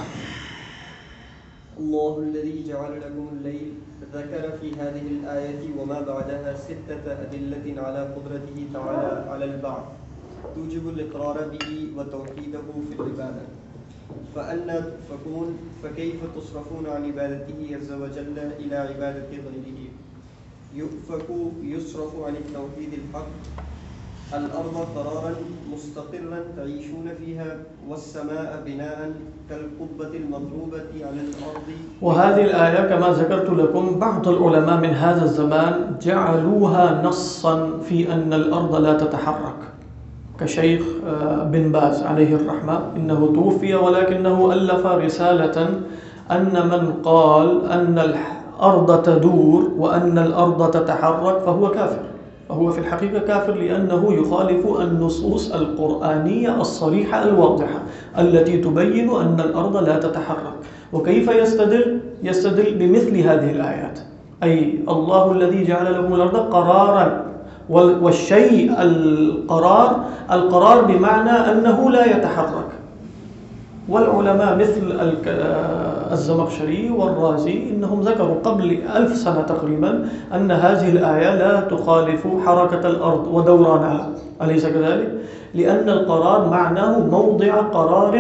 الذي جعل لكم الليل ذكر في هذه الآية وما بعدها 6 أدلة على قدرته تعالى على البعث توجب الإقرار به وتوحيده في العبادة. فأنا تؤفكون؟ فكيف تصرفون عن عبادته عز وجل إلى عبادة غيره؟ يؤفك يصرف عن التوحيد الحق. الأرض قرارا مستقرا تعيشون فيها، والسماء بناء كالقبة المضروبة على الأرض. وهذه الآية كما ذكرت لكم بعض العلماء من هذا الزمان جعلوها نصا في أن الأرض لا تتحرك، كشيخ بن باز عليه الرحمة، إنه توفي ولكنه ألف رسالة أن من قال أن الأرض تدور وأن الأرض تتحرك فهو كافر، فهو في الحقيقة كافر، لأنه يخالف النصوص القرآنية الصريحة الواضحة التي تبين أن الأرض لا تتحرك. وكيف يستدل؟ يستدل بمثل هذه الآيات، أي الله الذي جعل لكم الأرض قرارا، والشيء القرار بمعنى أنه لا يتحرك. والعلماء مثل الزمخشري والرازي إنهم ذكروا قبل 1000 سنة تقريبا أن هذه الآية لا تخالف حركة الأرض ودورانها، أليس كذلك؟ لأن القرار معناه موضع قرار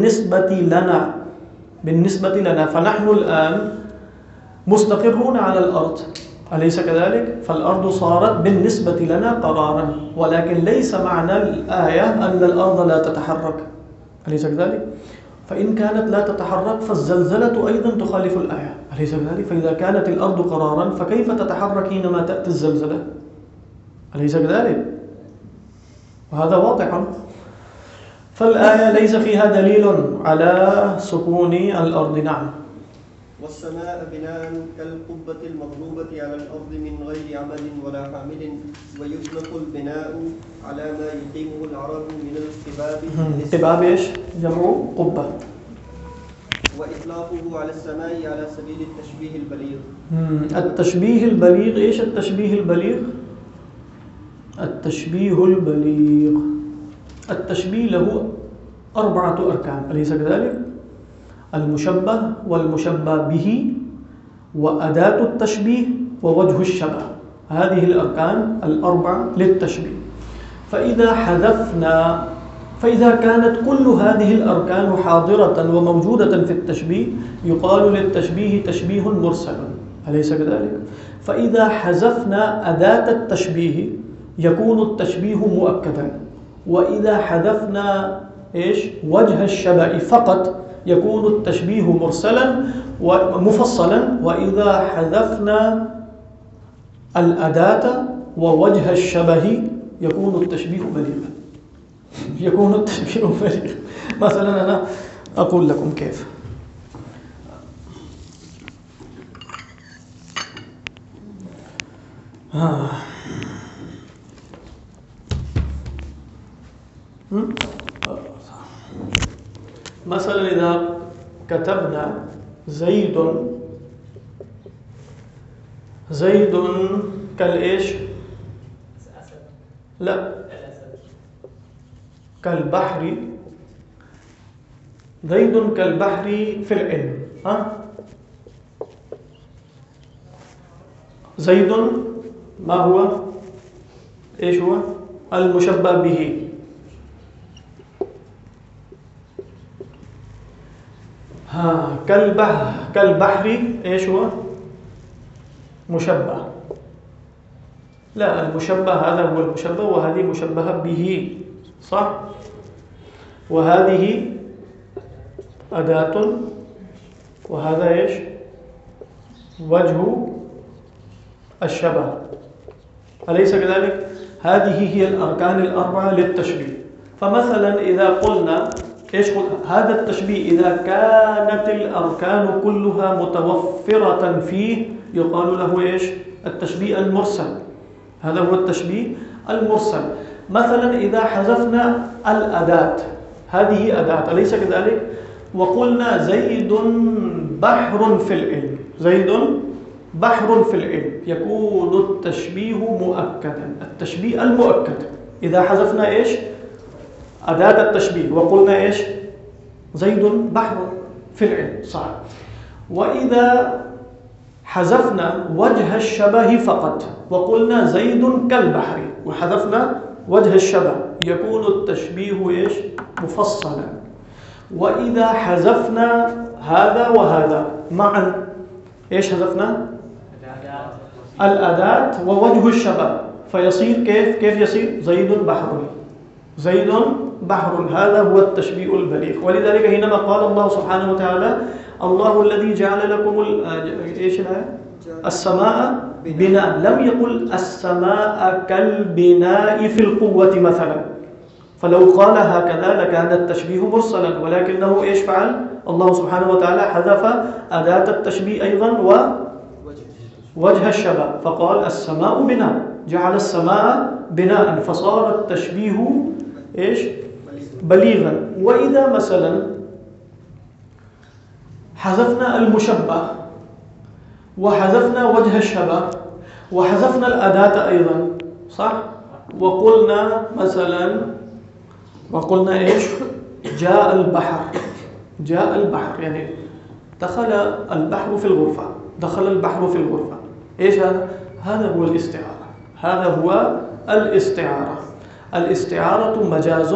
بالنسبة لنا، فنحن الآن مستقرون على الأرض، أليس كذلك؟ فالأرض صارت بالنسبة لنا قرارا، ولكن ليس معنى الآية أن الأرض لا تتحرك، أليس كذلك؟ فإن كانت لا تتحرك فالزلزلة أيضا تخالف الآية، أليس كذلك؟ فإذا كانت الأرض قرارا فكيف تتحرك حينما تأتي الزلزلة؟ أليس كذلك؟ وهذا واضح. فالآية ليس فيها دليل على سكون الأرض. نعم. والسماء بناء كالقبة المضروبة على الأرض من غير عمد ولا حامل، ويطلق البناء على ما يقيمه العرب من الاستباب. استباب إيش؟ جمع قبة. وإطلاقه على السماء على سبيل التشبيه البليغ. التشبيه البليغ. إيش التشبيه البليغ؟ التشبيه البليغ، التشبيه له 4 أركان، أليس كذلك؟ المشبه والمشبه به وأداة التشبيه ووجه الشبه، هذه الأركان 4 للتشبيه. فإذا كانت كل هذه الأركان حاضرة وموجودة في التشبيه يقال للتشبيه تشبيه مرسل، أليس كذلك؟ فإذا حذفنا أداة التشبيه يكون التشبيه مؤكدا، وإذا حذفنا إيش وجه الشبه فقط يكون التشبيه مرسلا ومفصلا، وإذا حذفنا الأداة ووجه الشبه يكون التشبيه بليغا. يكون التشبيه بليغا. مثلا أنا أقول لكم كيف. مثلا إذا كتبنا زيد كالإيش؟ لا، كالبحر. زيد كالبحر في العلم. زيد ما هو؟ ايش هو؟ المشبه به. كالبحر ايش هو؟ مشبه. لا، المشبه هذا هو المشبه، وهذه مشبهة به، صح؟ وهذه أداة، وهذا ايش؟ وجه الشبه، أليس كذلك؟ هذه هي الأركان الأربعة للتشبيه. فمثلا إذا قلنا إيش هذا التشبيه إذا كانت الأركان كلها متوفرة فيه يقال له إيش؟ التشبيه المرسل. هذا هو التشبيه المرسل. مثلا إذا حذفنا الأداة، هذه أداة أليس كذلك؟ وقلنا زيد بحر في العلم، زيد بحر في العلم، يكون التشبيه مؤكدا، التشبيه المؤكد إذا حذفنا إيش؟ أداة التشبيه وقلنا إيش؟ زيد بحر في العلم، صح. وإذا حذفنا وجه الشبه فقط وقلنا زيد كالبحر وحذفنا وجه الشبه يكون التشبيه إيش؟ مفصلا. وإذا حذفنا هذا وهذا معا، إيش حذفنا؟ الأداة ووجه الشبه، فيصير كيف يصير؟ زيد بحر، زيد بحر. هذا هو التشبيه البليغ. ولذلك حينما قال الله سبحانه وتعالى الله الذي جعل لكم إيش الآية؟ السماء بناء، لم يقل السماء كالبناء في القوة مثلا، فلو قال هكذا لكان التشبيه مرسلا، ولكنه إيش فعل؟ الله سبحانه وتعالى حذف أداة التشبيه أيضا ووجه الشبه، فقال السماء بناء، جعل السماء بناء، فصار التشبيه إيش؟ بليغا. وإذا مثلا حذفنا المشبه وحذفنا وجه الشبه وحذفنا الأداة أيضا، صح؟ وقلنا مثلا إيش؟ جاء البحر، جاء البحر، يعني دخل البحر في الغرفة، دخل البحر في الغرفة. إيش هذا؟ هذا هو الاستعارة، هذا هو الاستعارة. الاستعارة مجاز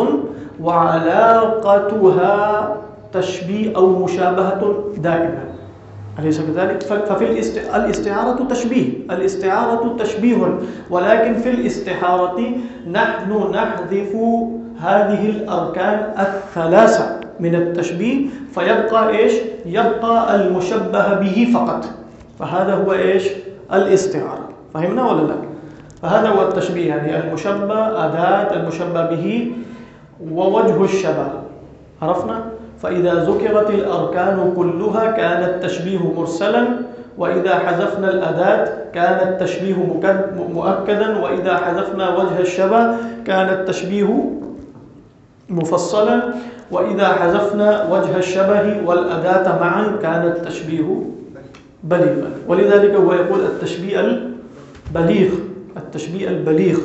وعلاقتها تشبيه أو مشابهة دائما، أليس كذلك؟ ففي الاستعارة تشبيه، الاستعارة تشبيه، ولكن في الاستعارة نحن نحذف هذه الأركان الثلاثة من التشبيه فيبقى إيش؟ يبقى المشبه به فقط، فهذا هو إيش؟ الاستعارة. فهمنا ولا لا؟ فهذا هو التشبيه، يعني المشبه، أداة المشبه به ووجه الشبه، عرفنا؟ فإذا ذكرت الأركان كلها كان التشبيه مرسلا، وإذا حذفنا الأداة كان التشبيه مؤكدا، وإذا حذفنا وجه الشبه كان التشبيه مفصلا، وإذا حذفنا وجه الشبه والأداة معا كان التشبيه بليغا. ولذلك هو يقول التشبيه البليغ، التشبيه البليغ.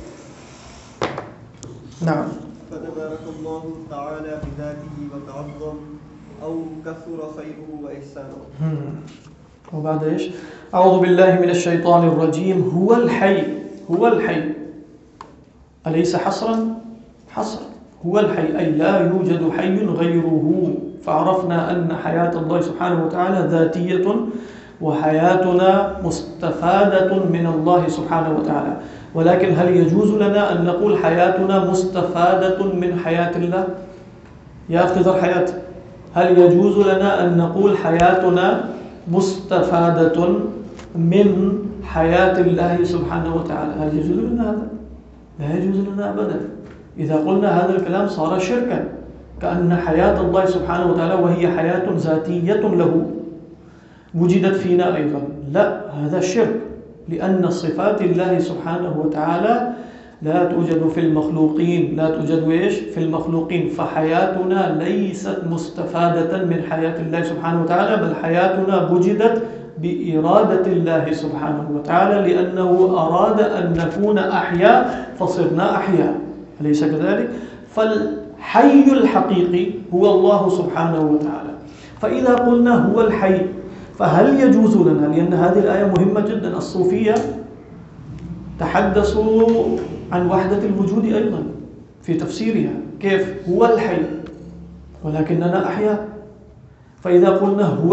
نعم. فتبارك الله تعالى بذاته وتعظم أو كثر خيره وإحسانه. وبعد إيش؟ أعوذ بالله من الشيطان الرجيم. هو الحي، هو الحي، أليس حصرا؟ حصر. هو الحي أي لا يوجد حي غيره، فعرفنا أن حياة الله سبحانه وتعالى ذاتية وحياتنا مستفادة من الله سبحانه وتعالى. ولكن هل يجوز لنا أن نقول حياتنا مستفادة من حياة الله؟ يا أخي ذر حياة، هل يجوز لنا أن نقول حياتنا مستفادة من حياة الله سبحانه وتعالى؟ هل يجوز لنا هذا؟ لا يجوز لنا أبدا. إذا قلنا هذا الكلام صار شركا، كأن حياة الله سبحانه وتعالى وهي حياة ذاتية له وجدت فينا أيضا. لا، هذا شرك، لأن صفات الله سبحانه وتعالى لا توجد في المخلوقين، لا توجد في المخلوقين. فحياتنا ليست مستفادة من حياة الله سبحانه وتعالى، بل حياتنا وجدت بإرادة الله سبحانه وتعالى، لأنه أراد أن نكون أحياء فصرنا أحياء، أليس كذلك؟ فالحي الحقيقي هو الله سبحانه وتعالى. فإذا قلنا هو الحي، فهل يجوز لنا، لأن هذه الآية مهمة جدا، الصوفية تحدثوا عن وحدة الوجود أيضا في تفسيرها، كيف هو الحي ولكننا أحياء. فإذا قلنا هو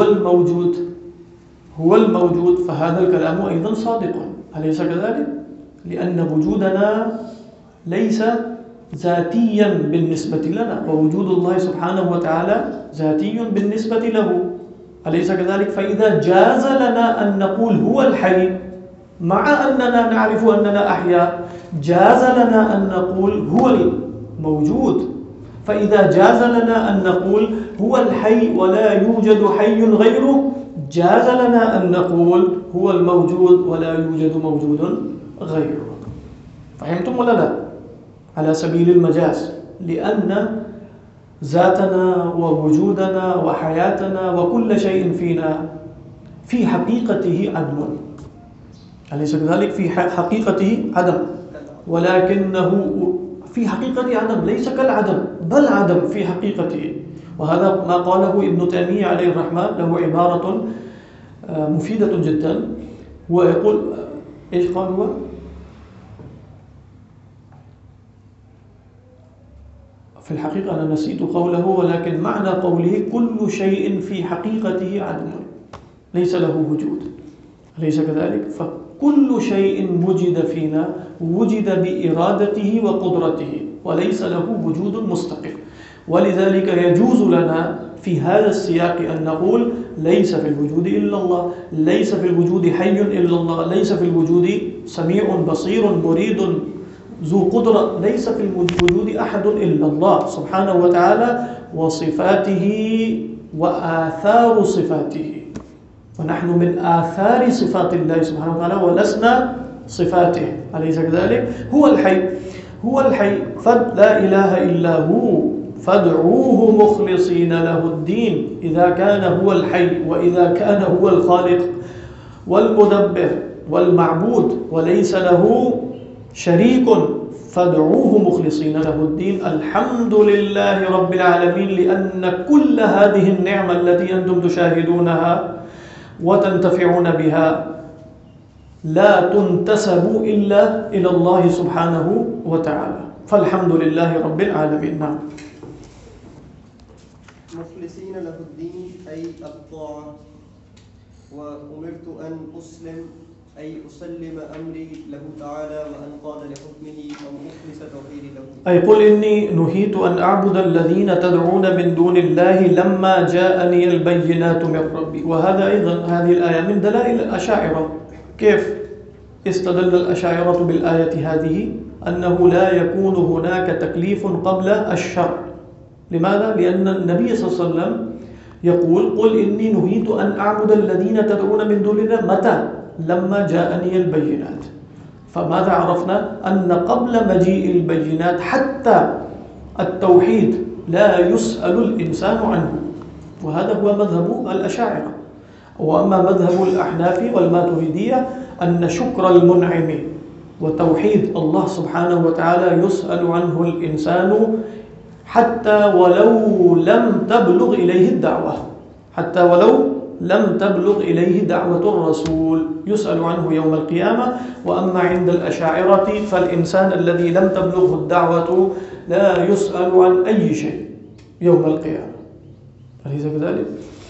الموجود فهذا الكلام أيضا صادق، أليس كذلك؟ لأن وجودنا ليس ذاتيا بالنسبة لنا، ووجود الله سبحانه وتعالى ذاتي بالنسبة له، أليس كذلك؟ فإذا جاز لنا أن نقول هو الحي مع أننا نعرف أننا أحياء، جاز لنا أن نقول هو الموجود. فإذا جاز لنا أن نقول هو الحي ولا يوجد حي غيره، جاز لنا أن نقول هو الموجود ولا يوجد موجود غيره. فهمتم ولا لا؟ على سبيل المجاز، لأن ذاتنا ووجودنا وحياتنا وكل شيء فينا في حقيقته عدم، أليس كذلك؟ في حقيقته عدم، ولكنه في حقيقته عدم، ليس كالعدم بل عدم في حقيقته. وهذا ما قاله ابن تيمية عليه الرحمة، له عبارة مفيدة جدا، ويقول إيش قال هو؟ في الحقيقة أنا نسيت قوله، ولكن معنى قوله كل شيء في حقيقته عدم ليس له وجود، أليس كذلك؟ فكل شيء وجد فينا وجد بإرادته وقدرته وليس له وجود مستقل. ولذلك يجوز لنا في هذا السياق أن نقول ليس في الوجود إلا الله، ليس في الوجود حي إلا الله، ليس في الوجود سميع بصير مريد ذو قدرة، ليس في الوجود أحد إلا الله سبحانه وتعالى وصفاته وآثار صفاته، ونحن من آثار صفات الله سبحانه وتعالى ولسنا صفاته، أليس كذلك؟ هو الحي فلا إله إلا هو فادعوه مخلصين له الدين. إذا كان هو الحي وإذا كان هو الخالق والمدبر والمعبود وليس له شريك، فادعوه مخلصين له الدين. الحمد لله رب العالمين، لأن كل هذه النعمة التي أنتم تشاهدونها وتنتفعون بها لا تنتسب إلا إلى الله سبحانه وتعالى، فالحمد لله رب العالمين. نعم. مخلصين له الدين أي الطاعة، وأمرت أن أسلم أي أسلم أمري له تعالى وأنقاد لحكمه أو أخلص توحيدي له. أي قل إني نهيت أن أعبد الذين تدعون من دون الله لما جاءني البينات من ربي. وهذا أيضا هذه الآية من دلائل الأشاعرة. كيف استدل الأشاعرة بالآية هذه؟ أنه لا يكون هناك تكليف قبل الشرع. لماذا؟ لأن النبي صلى الله عليه وسلم يقول قل إني نهيت أن أعبد الذين تدعون من دون الله متى؟ لما جاءني البينات. فماذا عرفنا؟ أن قبل مجيء البينات حتى التوحيد لا يسأل الإنسان عنه، وهذا هو مذهب الأشاعرة. وأما مذهب الأحناف والماتريدية أن شكر المنعم وتوحيد الله سبحانه وتعالى يسأل عنه الإنسان حتى ولو لم تبلغ إليه الدعوة، حتى ولو لم تبلغ إليه دعوة الرسول يسأل عنه يوم القيامة. وأما عند الأشاعرة فالإنسان الذي لم تبلغه الدعوة لا يسأل عن أي شيء يوم القيامة، أليس كذلك؟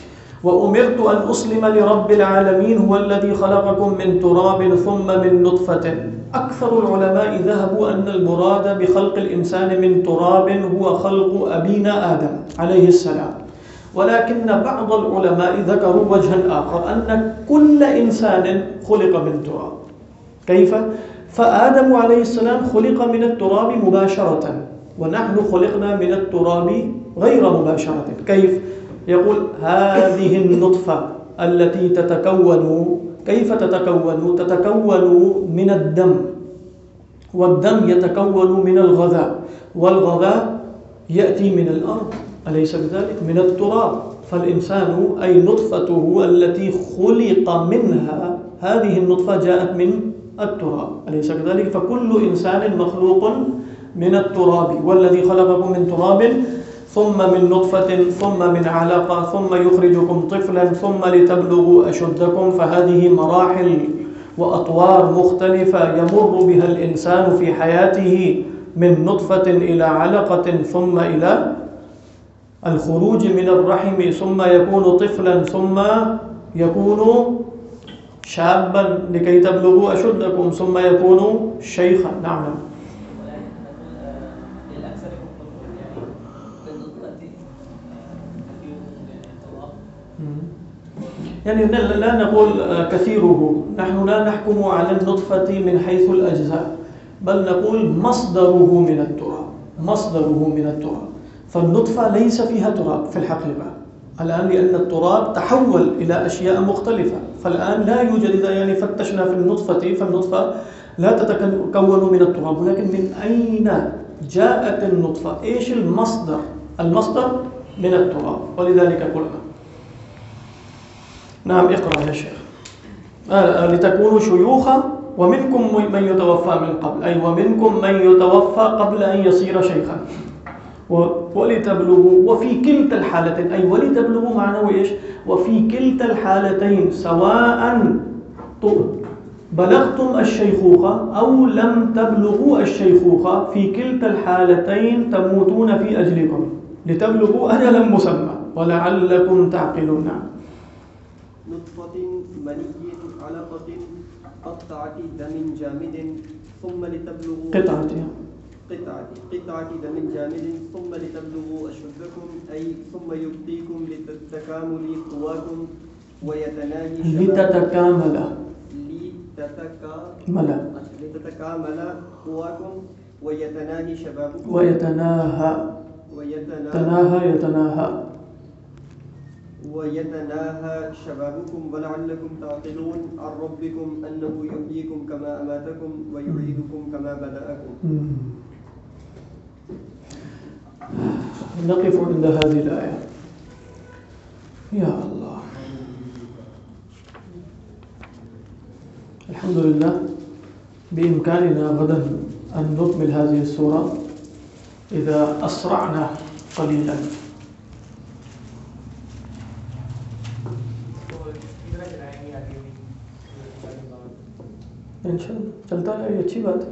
وأمرت أن أسلم لرب العالمين هو الذي خلقكم من تراب ثم من نطفة. أكثر العلماء ذهبوا أن المراد بخلق الإنسان من تراب هو خلق أبينا آدم عليه السلام، ولكن بعض العلماء ذكروا وجها آخر أن كل إنسان خلق من تراب. كيف؟ فآدم عليه السلام خلق من التراب مباشرة، ونحن خلقنا من التراب غير مباشرة. كيف؟ يقول هذه النطفة التي تتكون، كيف تتكون؟ تتكون من الدم، والدم يتكون من الغذاء، والغذاء يأتي من الأرض، أليس بذلك؟ من التراب. فالإنسان أي نطفته التي خلق منها، هذه النطفة جاءت من التراب، أليس كذلك؟ فكل إنسان مخلوق من التراب، والذي خلقكم من تراب ثم من نطفة ثم من علقة ثم يخرجكم طفلا ثم لتبلغوا أشدكم. فهذه مراحل وأطوار مختلفة يمر بها الإنسان في حياته، من نطفة إلى علقة ثم إلى الخروج من الرحم، ثم يكون طفلا ثم يكون شابا لكي تبلغوا أشدكم ثم يكون شيخا. نعم. يعني لا نقول كثيره، نحن لا نحكم على النطفة من حيث الأجزاء، بل نقول مصدره من التراب، مصدره من التراب. فالنطفة ليس فيها تراب في الحقيقة الآن، لأن التراب تحول إلى أشياء مختلفة، فالآن لا يوجد. إذا يعني فتشنا في النطفة، فالنطفة لا تتكون من التراب، ولكن من أين جاءت النطفة؟ إيش المصدر؟ المصدر من التراب، ولذلك قلنا. نعم اقرأ يا شيخ. لتكونوا شيوخا ومنكم من يتوفى من قبل، أي ومنكم من يتوفى قبل أن يصير شيخا، ولتبلغوا، وفي كلتا الحالتين، أي ولتبلغوا معناه إيش؟ وفي كلتا الحالتين سواء بلغتم الشيخوخة أو لم تبلغوا الشيخوخة، في كلتا الحالتين تموتون في أجلكم لتبلغوا أجلا مسمى ولعلكم تعقلون. نطفة مني علقة قطعة دم جامد ثم لتبلغوا قطعة دم جامد ثم لتبلغوا أشدكم، أي ثم يبقيكم لتتكامل قواكم ويتناهي لتتكامل قواكم ويتناهي شبابكم ويتناهى شبابكم ولعلكم تعقلون عن ربكم أنه يحييكم كما أماتكم ويعيدكم كما بدأكم. نقف عند هذه الآية. يا الله، الحمد لله بإمكاننا غدا أن نكمل هذه السورة إذا أسرعنا قليلا. इंशाअल्लाह चलता है, ये अच्छी बात है।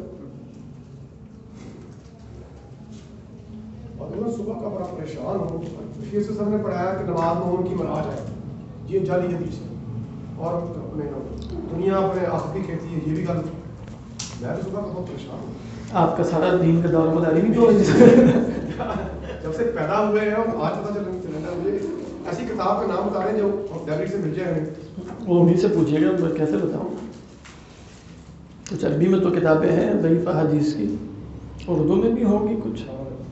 और मैं सुबह का बड़ा परेशान हूँ, शेख से सर ने पढ़ाया कि नमाज में उनकी मराज है, ये जाली हदीस है, और अपने दुनिया अपने आखिर की कहती है, ये भी गलत। मैं तो सुबह का बहुत परेशान हूँ। आपका सारा दीन का दौर मदारी भी तो जब से पैदा हुए हैं आज पता चला मुझे। ऐसी किताब का नाम बता रहे जो लाइब्रेरी से मिल जाए हमें। वो उन्हीं से पूछिएगा, मैं कैसे बताऊँ। कुछ अरबी में तो किताबें हैं ज़ईफ़ हदीस की, उर्दू में भी होगी कुछ।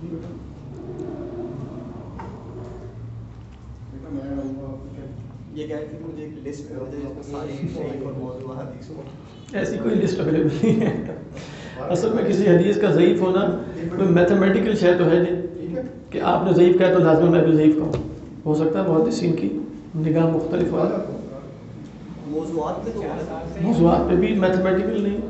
ये क्या है कि मुझे एक लिस्ट है जिसमें सारी ज़ईफ़ और मौज़ूअ हदीस हो। ऐसी कोई लिस्ट अवेलेबल नहीं है। असल में किसी हदीस का ज़ईफ़ होना कोई मैथमेटिकल शय तो है नहीं कि आपने ज़ईफ़ कहा तो लाज़िम मैं भी ज़ईफ़ कहूँ। हो सकता है मुहद्दिसीन की निगाह मुख्तलिफ हो, मौज़ूआत पे भी मैथमेटिकल नहीं।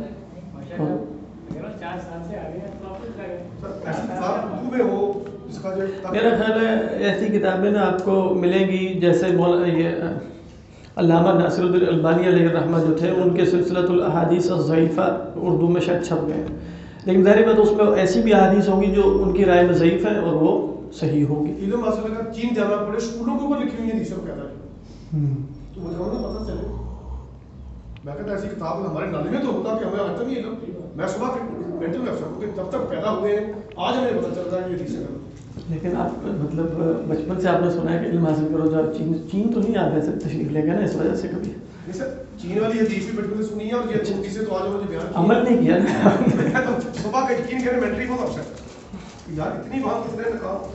मेरा ख्याल है ऐसी किताबें ना आपको मिलेंगी जैसे ये अल्लामा नासिरुद्दीन अलबानी अलैहि रहमत जो थे उनके सिलसिलतुल अहादीस अज़-ज़ईफ़ा उर्दू में शायद छप गए, लेकिन ज़ाहिर बात उसमें ऐसी भी अहादीस होगी जो उनकी राय में ज़ईफ़ है और वो सही होगी। इल्म हासिल अगर चीन जाना पड़े स्कूलों के ऊपर लिखी हुई हदीसें कहता है تو مجھے ہمیں پتہ چلے. میں کہتا ایسی کتاب ہمارے نالے میں تو ہوتا کہ ہمیں آج تک نہیں علم. میں صبح مینٹل میں افسر کہ جب تک پیدا ہوئے ہیں آج ہمیں پتہ چلتا ہے کہ یہ حدیث ہے. لیکن آپ مطلب بچپن سے آپ نے سنا ہے کہ علم حاصل کرو جاؤ. چین تو نہیں آپ ایسے تشریف لے گئے نا اس وجہ سے کبھی؟ نہیں سر, چین والی حدیث بھی بچپن سے سنی ہے اور یہ چیزیں تو آج مجھے بیان کی عمل نہیں کیا نا. میں تو صبح کا یقین کرنے مینٹلی بہت افسر یار اتنی بات کتنے نے کہا.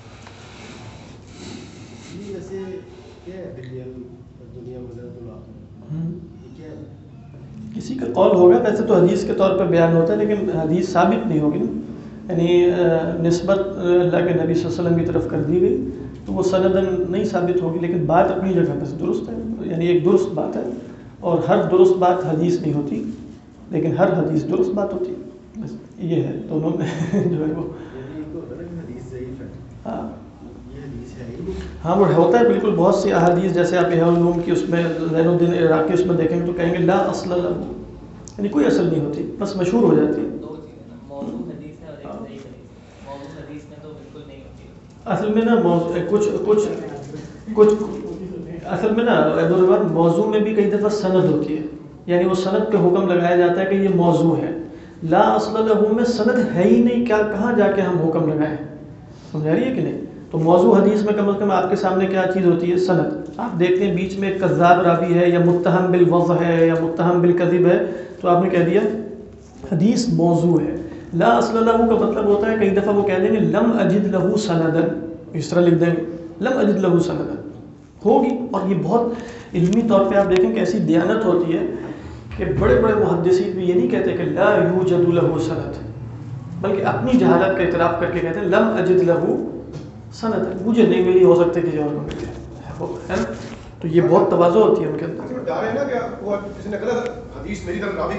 یہ ویسے کیا ہے دنیا گزرت اللہ یہ کیا ہے؟ کسی کا قول ہوگا, ویسے تو حدیث کے طور پہ بیان ہوتا ہے لیکن حدیث ثابت نہیں ہوگی نا. یعنی نسبت اللہ کے نبی صلی اللہ علیہ وسلم کی طرف کر دی گئی تو وہ سندن نہیں ثابت ہوگی, لیکن بات اپنی جگہ پہ درست ہے. یعنی ایک درست بات ہے, اور ہر درست بات حدیث نہیں ہوتی, لیکن ہر حدیث درست بات ہوتی ہے. بس یہ ہے دونوں میں جو ہے وہ. ہاں ہاں وہ ہوتا ہے بالکل. بہت سی احادیث جیسے آپ احیاء العلوم کی اس میں زین الدین عراقی اس میں دیکھیں گے تو کہیں گے لا اصل لہ, یعنی کوئی اصل نہیں ہوتی, بس مشہور ہو جاتی ہے. دو چیزیں نا, موضوع حدیث ہے اور ایک صحیح حدیث. موضوع حدیث میں تو بالکل نہیں ہوتی. اصل میں نا کچھ اصل میں نا موضوع میں بھی کئی دفعہ سند ہوتی ہے, یعنی وہ سند پہ حکم لگایا جاتا ہے کہ یہ موضوع ہے. لا اصل لہ میں سند ہے ہی نہیں, کیا کہاں جا کے ہم حکم لگائیں, سمجھا رہی ہے کہ نہیں. تو موضوع حدیث میں کم از کم آپ کے سامنے کیا چیز ہوتی ہے, سند. آپ دیکھتے ہیں بیچ میں ایک کذاب راوی ہے یا متہم بالوضع ہے یا متہم بالکذب ہے, تو آپ نے کہہ دیا حدیث موضوع ہے. لا اصل لہ کا مطلب ہوتا ہے کئی دفعہ وہ کہہ دیں گے لم اجد لہ سندن, اس طرح لکھ دیں گے لم اجد لہ سندن ہوگی. اور یہ بہت علمی طور پہ آپ دیکھیں کہ ایسی دیانت ہوتی ہے کہ بڑے بڑے محدثین بھی یہ نہیں کہتے کہ لا یوجد لہ سند, بلکہ اپنی جہالت کا اعتراف کر کے کہتے ہیں لم اجد لہ سند, مجھے نہیں ملی, ہو سکتا ہے کسی اور کو مل جائے. تو یہ بہت تواضع ہوتی ہے ان کے اندر. ڈر ہے نا کہ وہ کسی نے غلط حدیث میری طرف راوی